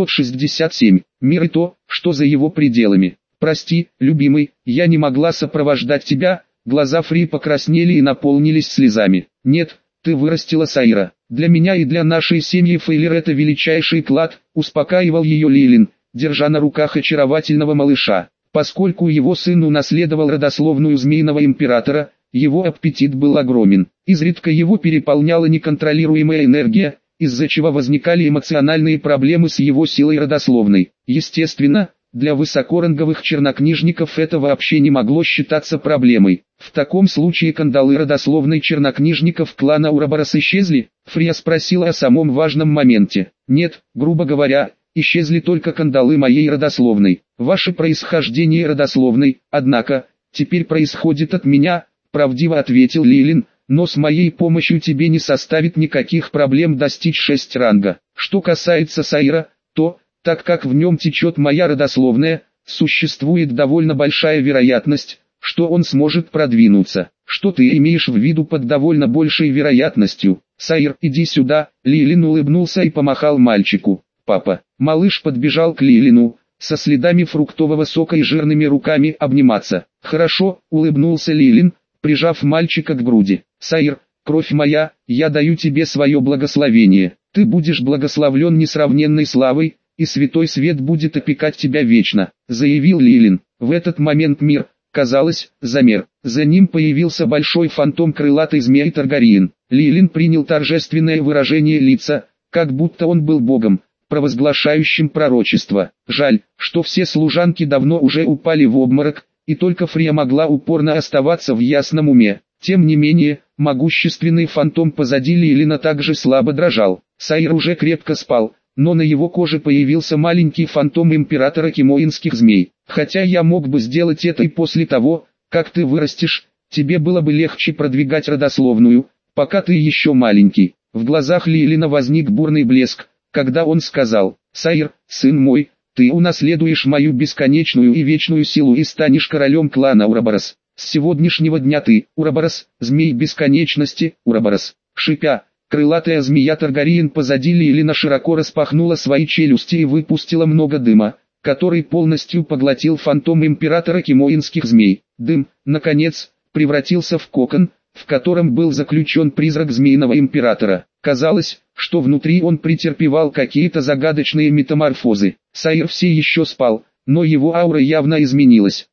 767. Мир и то, что за его пределами. «Прости, любимый, я не могла сопровождать тебя». Глаза Фри покраснели и наполнились слезами. «Нет, ты вырастила Сайра. Для меня и для нашей семьи Фейлер это величайший клад», успокаивал ее Лилин, держа на руках очаровательного малыша. Поскольку его сын унаследовал родословную Змеиного Императора, его аппетит был огромен. Изредка его переполняла неконтролируемая энергия, из-за чего возникали эмоциональные проблемы с его силой родословной. Естественно, для высокоранговых чернокнижников это вообще не могло считаться проблемой. В таком случае кандалы родословной чернокнижников клана Ураборос исчезли? Фрия спросила о самом важном моменте. Нет, грубо говоря, исчезли только кандалы моей родословной. Ваше происхождение родословной, однако, теперь происходит от меня, правдиво ответил Лилин, но с моей помощью тебе не составит никаких проблем достичь 6 ранга. Что касается Сайра, то, так как в нем течет моя родословная, существует довольно большая вероятность, что он сможет продвинуться. Что ты имеешь в виду под довольно большей вероятностью? Сайр, иди сюда. Лилин улыбнулся и помахал мальчику. Папа. Малыш подбежал к Лилину, со следами фруктового сока и жирными руками обниматься. Хорошо, улыбнулся Лилин, прижав мальчика к груди. Сайр, кровь моя, я даю тебе свое благословение. Ты будешь благословлен несравненной славой, и святой свет будет опекать тебя вечно, заявил Лилин. В этот момент мир, казалось, замер. За ним появился большой фантом крылатой змеи Таргариен. Лилин принял торжественное выражение лица, как будто он был богом, провозглашающим пророчество. Жаль, что все служанки давно уже упали в обморок, и только Фрия могла упорно оставаться в ясном уме. Тем не менее, могущественный фантом позади Лилина также слабо дрожал. Сайр уже крепко спал, но на его коже появился маленький фантом императора кимоинских змей. Хотя я мог бы сделать это и после того, как ты вырастешь, тебе было бы легче продвигать родословную, пока ты еще маленький. В глазах Лилина возник бурный блеск, когда он сказал: «Сайр, сын мой, ты унаследуешь мою бесконечную и вечную силу и станешь королем клана Ураборос». С сегодняшнего дня ты, Ураборос, змей бесконечности, Ураборос. Шипя, крылатая змея Таргариен позади Лилина широко распахнула свои челюсти и выпустила много дыма, который полностью поглотил фантом императора кимоинских змей. Дым, наконец, превратился в кокон, в котором был заключен призрак змеиного императора. Казалось, что внутри он претерпевал какие-то загадочные метаморфозы. Саир все еще спал, но его аура явно изменилась.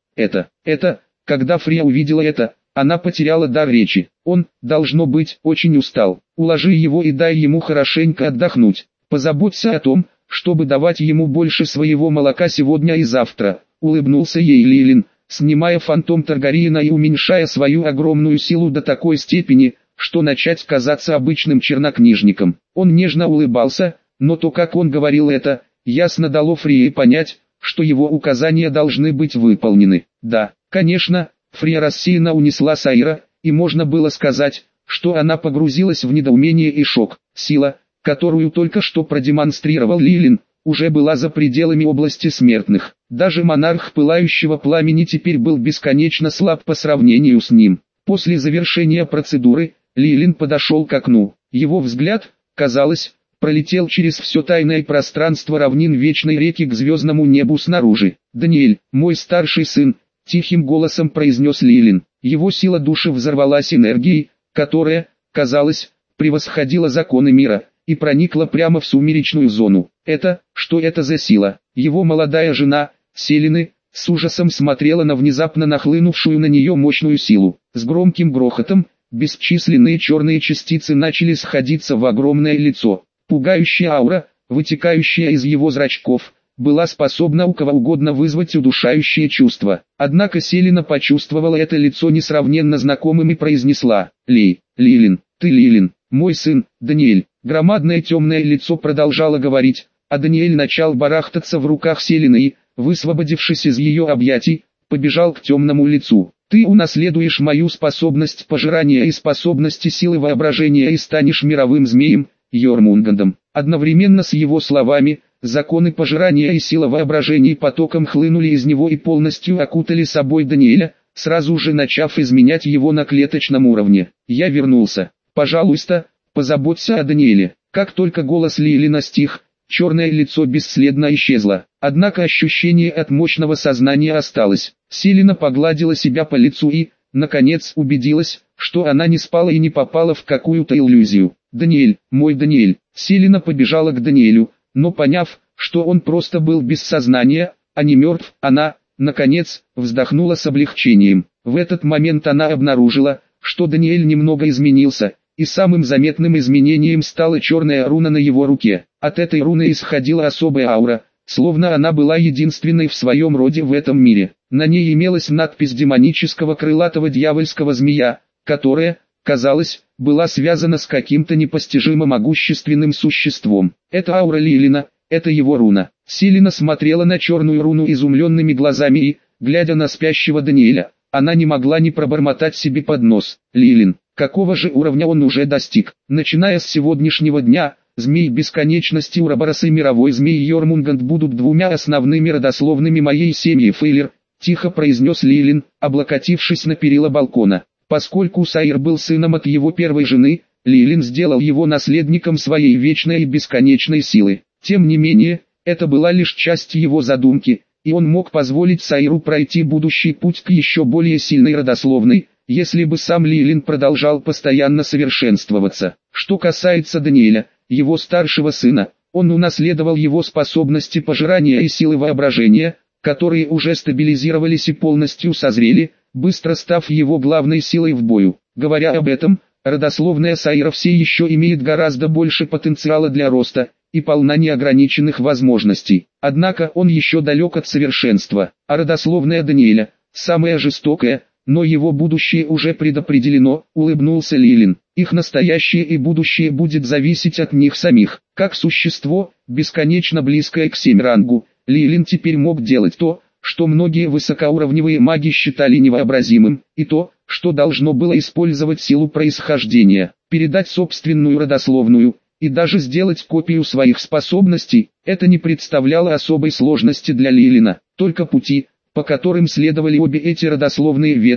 Когда Фрея увидела это, она потеряла дар речи. Он, должно быть, очень устал. Уложи его и дай ему хорошенько отдохнуть. Позаботься о том, чтобы давать ему больше своего молока сегодня и завтра. Улыбнулся ей Лилин, снимая фантом Таргариена и уменьшая свою огромную силу до такой степени, что начать казаться обычным чернокнижником. Он нежно улыбался, но то, как он говорил это, ясно дало Фрие понять, что его указания должны быть выполнены. Да, конечно, Фрия рассеянно унесла Саира, и можно было сказать, что она погрузилась в недоумение и шок. Сила, которую только что продемонстрировал Лилин, уже была за пределами области смертных. Даже монарх пылающего пламени теперь был бесконечно слаб по сравнению с ним. После завершения процедуры, Лилин подошел к окну. Его взгляд, казалось, пролетел через все тайное пространство равнин вечной реки к звездному небу снаружи. «Даниэль, мой старший сын», — тихим голосом произнес Лилин. Его сила души взорвалась энергией, которая, казалось, превосходила законы мира, и проникла прямо в сумеречную зону. Что это за сила? Его молодая жена, Селины, с ужасом смотрела на внезапно нахлынувшую на нее мощную силу. С громким грохотом, бесчисленные черные частицы начали сходиться в огромное лицо. Пугающая аура, вытекающая из его зрачков, была способна у кого угодно вызвать удушающее чувство. Однако Селина почувствовала это лицо несравненно знакомым и произнесла: «Лилин, ты Лилин, мой сын, Даниэль». Громадное темное лицо продолжало говорить, а Даниэль начал барахтаться в руках Селины и, высвободившись из ее объятий, побежал к темному лицу. «Ты унаследуешь мою способность пожирания и способности силы воображения и станешь мировым змеем, Йормунгандом». Одновременно с его словами, законы пожирания и сила воображения потоком хлынули из него и полностью окутали собой Даниэля, сразу же начав изменять его на клеточном уровне. «Я вернулся. Пожалуйста, позаботься о Даниэле». Как только голос Лилина стих, черное лицо бесследно исчезло. Однако ощущение от мощного сознания осталось. Селина погладила себя по лицу и, наконец, убедилась, что она не спала и не попала в какую-то иллюзию. «Даниэль, мой Даниэль». Селина побежала к Даниэлю, но поняв, что он просто был без сознания, а не мертв, она, наконец, вздохнула с облегчением. В этот момент она обнаружила, что Даниэль немного изменился, и самым заметным изменением стала черная руна на его руке. От этой руны исходила особая аура, словно она была единственной в своем роде в этом мире. На ней имелась надпись демонического крылатого дьявольского змея, которая, казалось, была связана с каким-то непостижимо могущественным существом. Это аура Лилина, это его руна. Селина смотрела на черную руну изумленными глазами и, глядя на спящего Даниэля, она не могла не пробормотать себе под нос: «Лилин, какого же уровня он уже достиг?» Начиная с сегодняшнего дня, змей бесконечности Ураборос и мировой змей Йормунганд будут двумя основными родословными моей семьи Фейлер, тихо произнес Лилин, облокотившись на перила балкона. Поскольку Саир был сыном от его первой жены, Лилин сделал его наследником своей вечной и бесконечной силы. Тем не менее, это была лишь часть его задумки, и он мог позволить Саиру пройти будущий путь к еще более сильной родословной, если бы сам Лилин продолжал постоянно совершенствоваться. Что касается Даниэля, его старшего сына, он унаследовал его способности пожирания и силы воображения, которые уже стабилизировались и полностью созрели, быстро став его главной силой в бою. Говоря об этом, родословная Саира все еще имеет гораздо больше потенциала для роста, и полна неограниченных возможностей. Однако он еще далек от совершенства, а родословная Даниэля, самая жестокая, но его будущее уже предопределено, улыбнулся Лилин. Их настоящее и будущее будет зависеть от них самих. Как существо, бесконечно близкое к Семирангу, Лилин теперь мог делать то, что многие высокоуровневые маги считали невообразимым, и то, что должно было использовать силу происхождения, передать собственную родословную, и даже сделать копию своих способностей. Это не представляло особой сложности для Лилина. Только пути, по которым следовали обе эти родословные ветви,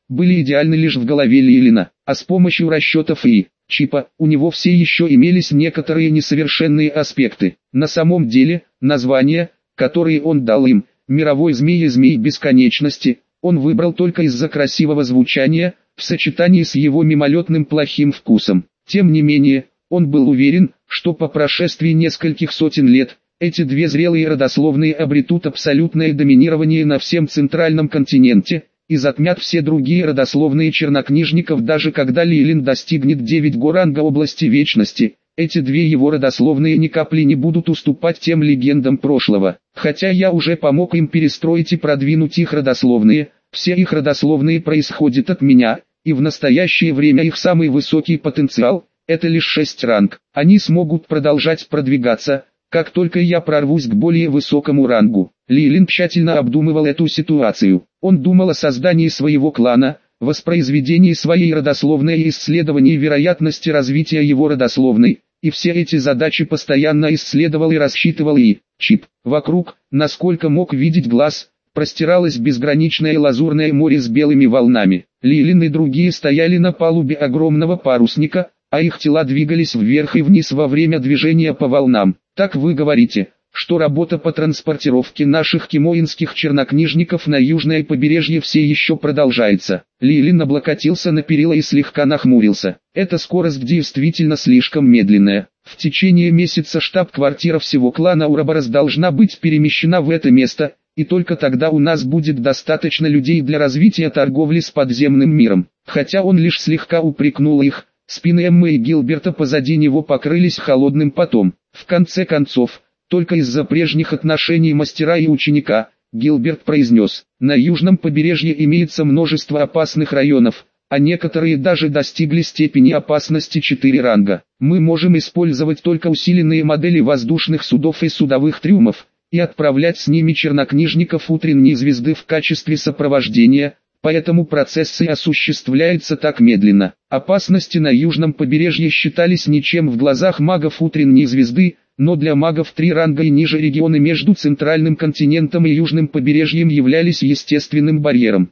были идеальны лишь в голове Лилина, а с помощью расчетов и чипа у него все еще имелись некоторые несовершенные аспекты. На самом деле, названия, которые он дал им, «Мировой змей» и «Змей бесконечности», он выбрал только из-за красивого звучания, в сочетании с его мимолетным плохим вкусом. Тем не менее, он был уверен, что по прошествии нескольких сотен лет, эти две зрелые родословные обретут абсолютное доминирование на всем центральном континенте, и затмят все другие родословные чернокнижников, даже когда Лилин достигнет 9 го ранга области вечности. Эти две его родословные ни капли не будут уступать тем легендам прошлого. Хотя я уже помог им перестроить и продвинуть их родословные, все их родословные происходят от меня, и в настоящее время их самый высокий потенциал – это лишь 6 ранг. Они смогут продолжать продвигаться, как только я прорвусь к более высокому рангу. Лилин тщательно обдумывал эту ситуацию. Он думал о создании своего клана, воспроизведении своей родословной и исследовании вероятности развития его родословной, и все эти задачи постоянно исследовал и рассчитывал и чип. Вокруг, насколько мог видеть глаз, простиралось безграничное лазурное море с белыми волнами. Лилин и другие стояли на палубе огромного парусника, а их тела двигались вверх и вниз во время движения по волнам. Так вы говорите, что работа по транспортировке наших кимоинских чернокнижников на южное побережье все еще продолжается. Лилин облокотился на перила и слегка нахмурился. Эта скорость действительно слишком медленная. В течение месяца штаб-квартира всего клана Ураборос должна быть перемещена в это место, и только тогда у нас будет достаточно людей для развития торговли с подземным миром. Хотя он лишь слегка упрекнул их, спины Эммы и Гилберта позади него покрылись холодным потом. В конце концов, только из-за прежних отношений мастера и ученика, Гилберт произнес, на южном побережье имеется множество опасных районов, а некоторые даже достигли степени опасности 4 ранга. Мы можем использовать только усиленные модели воздушных судов и судовых трюмов, и отправлять с ними чернокнижников утренней звезды в качестве сопровождения, поэтому процесс и осуществляется так медленно. Опасности на южном побережье считались ничем в глазах магов утренней звезды, но для магов 3 ранга и ниже регионы между центральным континентом и южным побережьем являлись естественным барьером.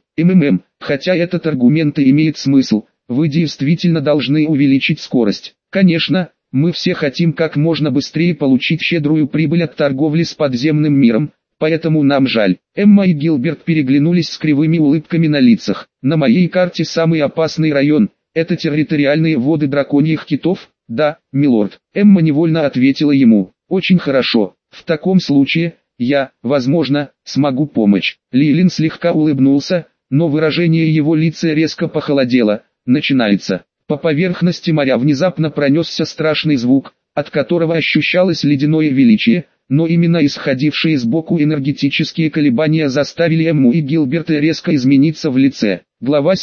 Хотя этот аргумент и имеет смысл, вы действительно должны увеличить скорость. Конечно, мы все хотим как можно быстрее получить щедрую прибыль от торговли с подземным миром, поэтому нам жаль. Эмма и Гилберт переглянулись с кривыми улыбками на лицах. На моей карте самый опасный район – это территориальные воды драконьих китов. Да, милорд. Эмма невольно ответила ему. Очень хорошо. В таком случае, я, возможно, смогу помочь. Лилин слегка улыбнулся, но выражение его лица резко похолодело. Начинается. По поверхности моря внезапно пронесся страшный звук, от которого ощущалось ледяное величие, но именно исходившие сбоку энергетические колебания заставили Эмму и Гилберта резко измениться в лице. Глава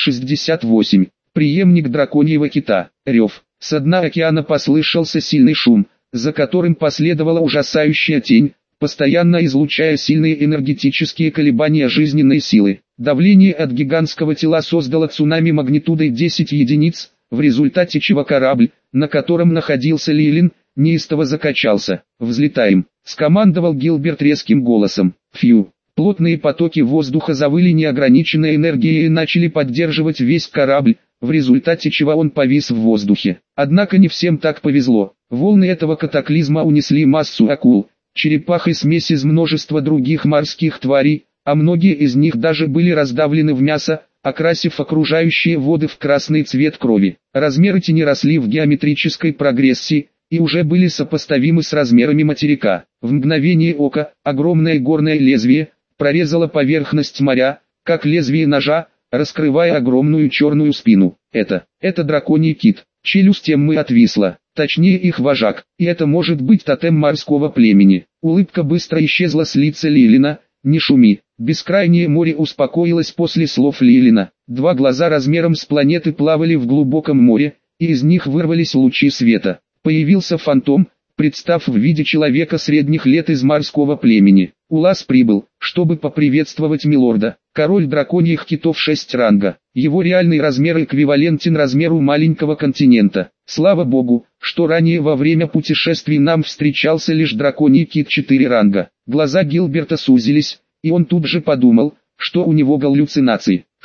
768. Преемник драконьего кита. Рев. С дна океана послышался сильный шум, за которым последовала ужасающая тень, постоянно излучая сильные энергетические колебания жизненной силы. Давление от гигантского тела создало цунами магнитудой 10 единиц, в результате чего корабль, на котором находился Лилин, неистово закачался. «Взлетаем», — скомандовал Гилберт резким голосом. Фью. Плотные потоки воздуха завыли неограниченной энергией и начали поддерживать весь корабль, в результате чего он повис в воздухе. Однако не всем так повезло. Волны этого катаклизма унесли массу акул, черепах и смесь из множества других морских тварей, а многие из них даже были раздавлены в мясо, окрасив окружающие воды в красный цвет крови. Размеры тени росли в геометрической прогрессии, и уже были сопоставимы с размерами материка. В мгновение ока, огромное горное лезвие, прорезало поверхность моря, как лезвие ножа, раскрывая огромную черную спину. Это драконий кит. Челюсть Эммы отвисла, точнее их вожак, и это может быть тотем морского племени. Улыбка быстро исчезла с лица Лилина. «Не шуми». Бескрайнее море успокоилось после слов Лилина. 2 глаза размером с планеты плавали в глубоком море, и из них вырвались лучи света. Появился фантом, представ в виде человека средних лет из морского племени. Улас прибыл, чтобы поприветствовать милорда. Король драконьих китов 6 ранга. Его реальный размер эквивалентен размеру маленького континента. Слава богу, что ранее во время путешествий нам встречался лишь драконий кит 4 ранга. Глаза Гилберта сузились, и он тут же подумал, что у него галлюцинации. Что?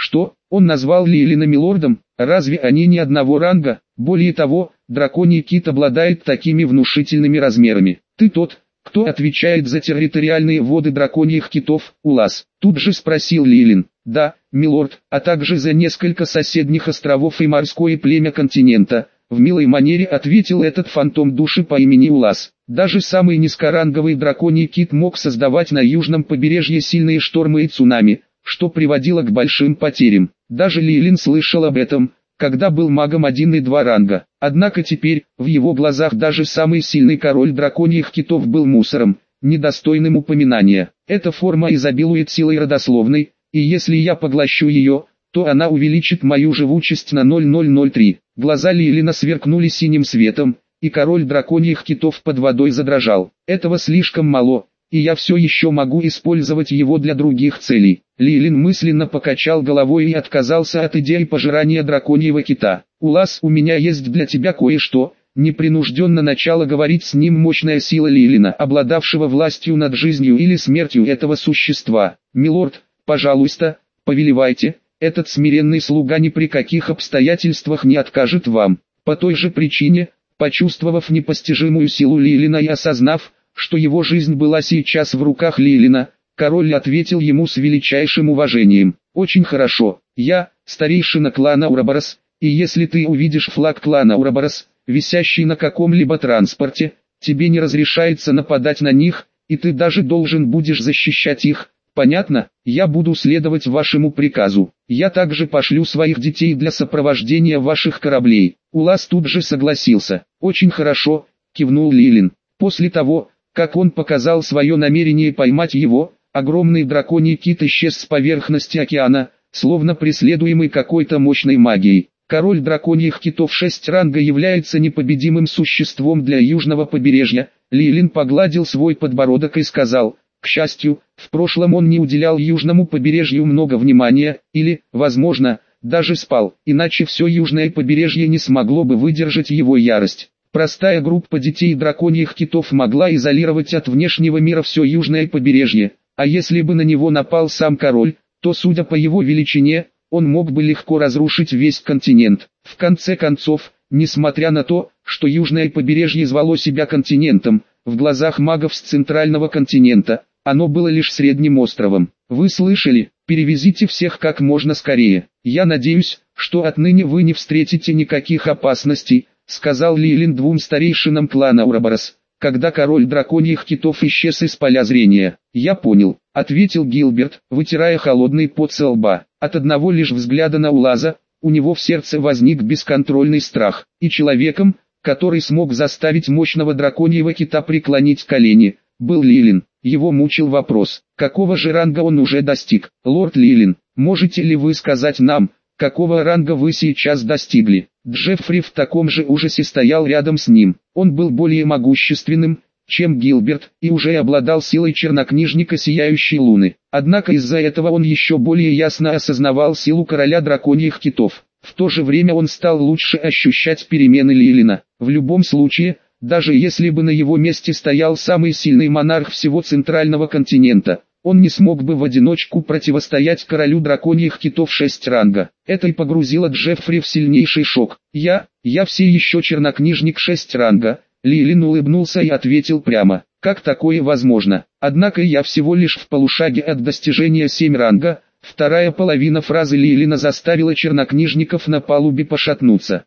Он назвал Лилина милордом, разве они не одного ранга? Более того, драконий кит обладает такими внушительными размерами. Ты тот, кто отвечает за территориальные воды драконьих китов, Улас? Тут же спросил Лилин. Да, милорд, а также за несколько соседних островов и морское племя континента. В милой манере ответил этот фантом души по имени Улас. Даже самый низкоранговый драконий кит мог создавать на южном побережье сильные штормы и цунами, что приводило к большим потерям. Даже Лилин слышал об этом, когда был магом 1 и 2 ранга. Однако теперь, в его глазах даже самый сильный король драконьих китов был мусором, недостойным упоминания. Эта форма изобилует силой родословной, и если я поглощу ее, то она увеличит мою живучесть на 0,003. Глаза Лилина сверкнули синим светом, и король драконьих китов под водой задрожал. Этого слишком мало, и я все еще могу использовать его для других целей. Лилин мысленно покачал головой и отказался от идеи пожирания драконьего кита. «Улас, у меня есть для тебя кое-что». Непринужденно начала говорить с ним мощная сила Лилина, обладавшего властью над жизнью или смертью этого существа. «Милорд, пожалуйста, повелевайте, этот смиренный слуга ни при каких обстоятельствах не откажет вам». По той же причине, почувствовав непостижимую силу Лилина и осознав, что его жизнь была сейчас в руках Лилина, король ответил ему с величайшим уважением. «Очень хорошо, я, старейшина клана Ураборос, и если ты увидишь флаг клана Ураборос, висящий на каком-либо транспорте, тебе не разрешается нападать на них, и ты даже должен будешь защищать их. Понятно? Я буду следовать вашему приказу. Я также пошлю своих детей для сопровождения ваших кораблей». Улас тут же согласился. «Очень хорошо», кивнул Лилин. После того, как он показал свое намерение поймать его, огромный драконий кит исчез с поверхности океана, словно преследуемый какой-то мощной магией. Король драконьих китов 6 ранга является непобедимым существом для южного побережья. Лилин погладил свой подбородок и сказал: к счастью, в прошлом он не уделял южному побережью много внимания, или, возможно, даже спал, иначе все южное побережье не смогло бы выдержать его ярость. Простая группа детей драконьих китов могла изолировать от внешнего мира все южное побережье, а если бы на него напал сам король, то, судя по его величине, он мог бы легко разрушить весь континент. В конце концов, несмотря на то, что южное побережье звало себя континентом, в глазах магов с центрального континента, оно было лишь средним островом. Вы слышали? Перевезите всех как можно скорее. Я надеюсь, что отныне вы не встретите никаких опасностей, сказал Лилин 2 старейшинам клана Ураборос, когда король драконьих китов исчез из поля зрения. «Я понял», — ответил Гилберт, вытирая холодный пот со лба. От одного лишь взгляда на Улаза, у него в сердце возник бесконтрольный страх. И человеком, который смог заставить мощного драконьего кита преклонить колени, был Лилин. Его мучил вопрос, какого же ранга он уже достиг. «Лорд Лилин, можете ли вы сказать нам, какого ранга вы сейчас достигли?» Джеффри в таком же ужасе стоял рядом с ним. Он был более могущественным, чем Гилберт, и уже обладал силой чернокнижника Сияющей Луны. Однако из-за этого он еще более ясно осознавал силу короля драконьих китов. В то же время он стал лучше ощущать перемены Лилина. В любом случае, даже если бы на его месте стоял самый сильный монарх всего центрального континента, он не смог бы в одиночку противостоять королю драконьих китов 6 ранга. Это и погрузило Джеффри в сильнейший шок. Я все еще чернокнижник 6 ранга. Лилин улыбнулся и ответил прямо: как такое возможно? Однако я всего лишь в полушаге от достижения 7 ранга. Вторая половина фразы Лилина заставила чернокнижников на палубе пошатнуться.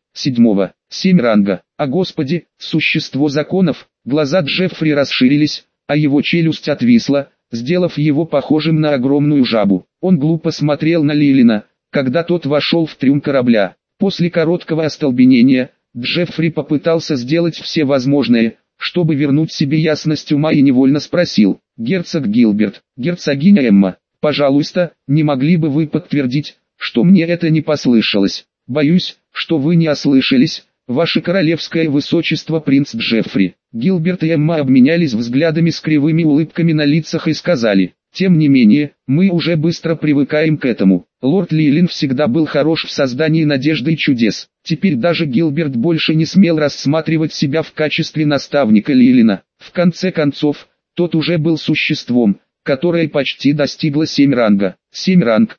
7 ранга. А господи, существо законов. Глаза Джеффри расширились, а его челюсть отвисла, сделав его похожим на огромную жабу. Он глупо смотрел на Лилина, когда тот вошел в трюм корабля. После короткого остолбенения, Джеффри попытался сделать все возможное, чтобы вернуть себе ясность ума, и невольно спросил: «Герцог Гилберт, герцогиня Эмма, пожалуйста, не могли бы вы подтвердить, что мне это не послышалось?» «Боюсь, что вы не ослышались, ваше королевское высочество принц Джеффри». Гилберт и Эмма обменялись взглядами с кривыми улыбками на лицах и сказали: «Тем не менее, мы уже быстро привыкаем к этому». Лорд Лилин всегда был хорош в создании надежды и чудес. Теперь даже Гилберт больше не смел рассматривать себя в качестве наставника Лилина. В конце концов, тот уже был существом, которое почти достигло 7 ранга. 7 ранг.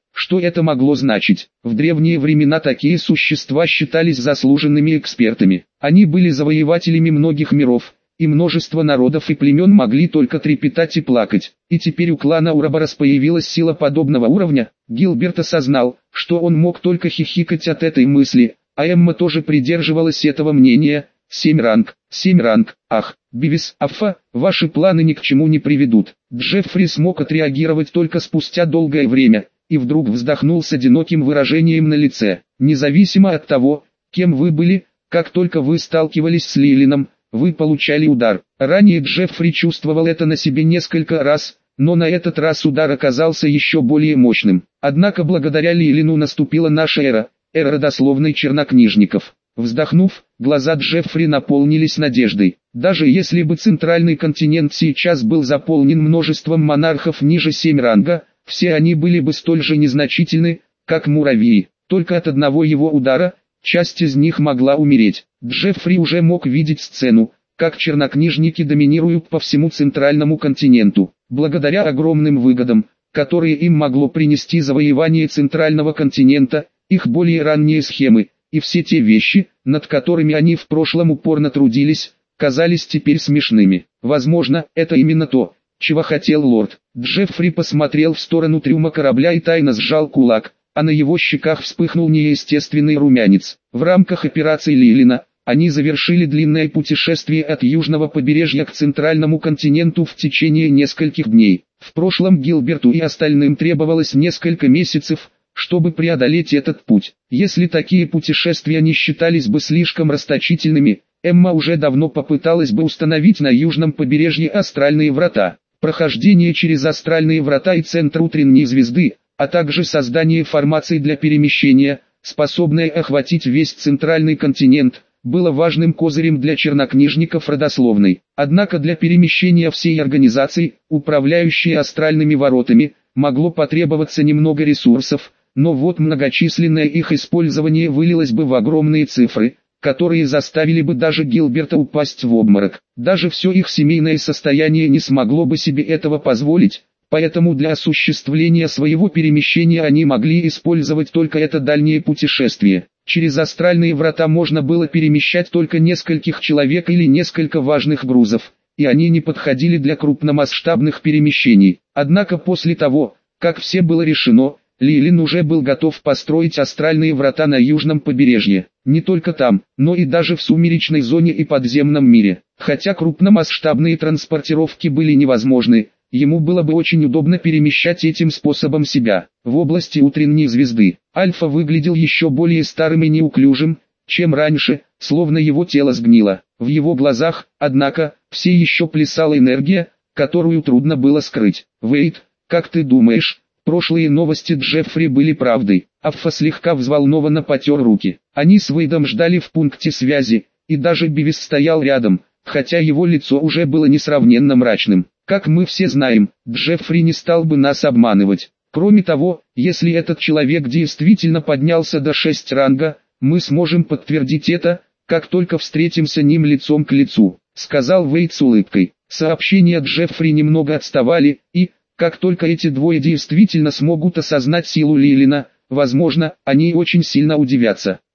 Что это могло значить? В древние времена такие существа считались заслуженными экспертами. Они были завоевателями многих миров, и множество народов и племен могли только трепетать и плакать. И теперь у клана Ураборос появилась сила подобного уровня. Гилберт осознал, что он мог только хихикать от этой мысли, а Эмма тоже придерживалась этого мнения. 7 ранг, ах, Бивис, Афа, ваши планы ни к чему не приведут. Джеффри смог отреагировать только спустя долгое время, и вдруг вздохнул с одиноким выражением на лице. Независимо от того, кем вы были, как только вы сталкивались с Лилином, вы получали удар. Ранее Джеффри чувствовал это на себе несколько раз, но на этот раз удар оказался еще более мощным. Однако благодаря Лилину наступила наша эра родословной чернокнижников. Вздохнув, глаза Джеффри наполнились надеждой. Даже если бы центральный континент сейчас был заполнен множеством монархов ниже 7 ранга, все они были бы столь же незначительны, как муравьи. Только от одного его удара, часть из них могла умереть. Джеффри уже мог видеть сцену, как чернокнижники доминируют по всему центральному континенту. Благодаря огромным выгодам, которые им могло принести завоевание центрального континента, их более ранние схемы, и все те вещи, над которыми они в прошлом упорно трудились, казались теперь смешными. Возможно, это именно то, чего хотел лорд. Джеффри посмотрел в сторону трюма корабля и тайно сжал кулак, а на его щеках вспыхнул неестественный румянец. В рамках операции Лилина, они завершили длинное путешествие от южного побережья к центральному континенту в течение нескольких дней. В прошлом Гилберту и остальным требовалось несколько месяцев, чтобы преодолеть этот путь. Если такие путешествия не считались бы слишком расточительными, Эмма уже давно попыталась бы установить на южном побережье астральные врата. Прохождение через астральные врата и центр утренней звезды, а также создание формаций для перемещения, способной охватить весь центральный континент, было важным козырем для чернокнижников родословной. Однако для перемещения всей организации, управляющей астральными воротами, могло потребоваться немного ресурсов, но вот многочисленное их использование вылилось бы в огромные цифры, которые заставили бы даже Гилберта упасть в обморок. Даже все их семейное состояние не смогло бы себе этого позволить, поэтому для осуществления своего перемещения они могли использовать только это дальнее путешествие. Через астральные врата можно было перемещать только нескольких человек или несколько важных грузов, и они не подходили для крупномасштабных перемещений. Однако после того, как все было решено, Лилин уже был готов построить астральные врата на южном побережье. Не только там, но и даже в сумеречной зоне и подземном мире. Хотя крупномасштабные транспортировки были невозможны, ему было бы очень удобно перемещать этим способом себя. В области утренней звезды, Альфа выглядел еще более старым и неуклюжим, чем раньше, словно его тело сгнило. В его глазах, однако, все еще плясала энергия, которую трудно было скрыть. «Вейд, как ты думаешь, прошлые новости Джеффри были правдой?» Аффа слегка взволнованно потер руки. Они с Вейдом ждали в пункте связи, и даже Бивис стоял рядом, хотя его лицо уже было несравненно мрачным. «Как мы все знаем, Джеффри не стал бы нас обманывать. Кроме того, если этот человек действительно поднялся до 6 ранга, мы сможем подтвердить это, как только встретимся ним лицом к лицу», — сказал Вейд с улыбкой. Сообщения Джеффри немного отставали, и, как только эти двое действительно смогут осознать силу Лилина, возможно, они очень сильно удивятся.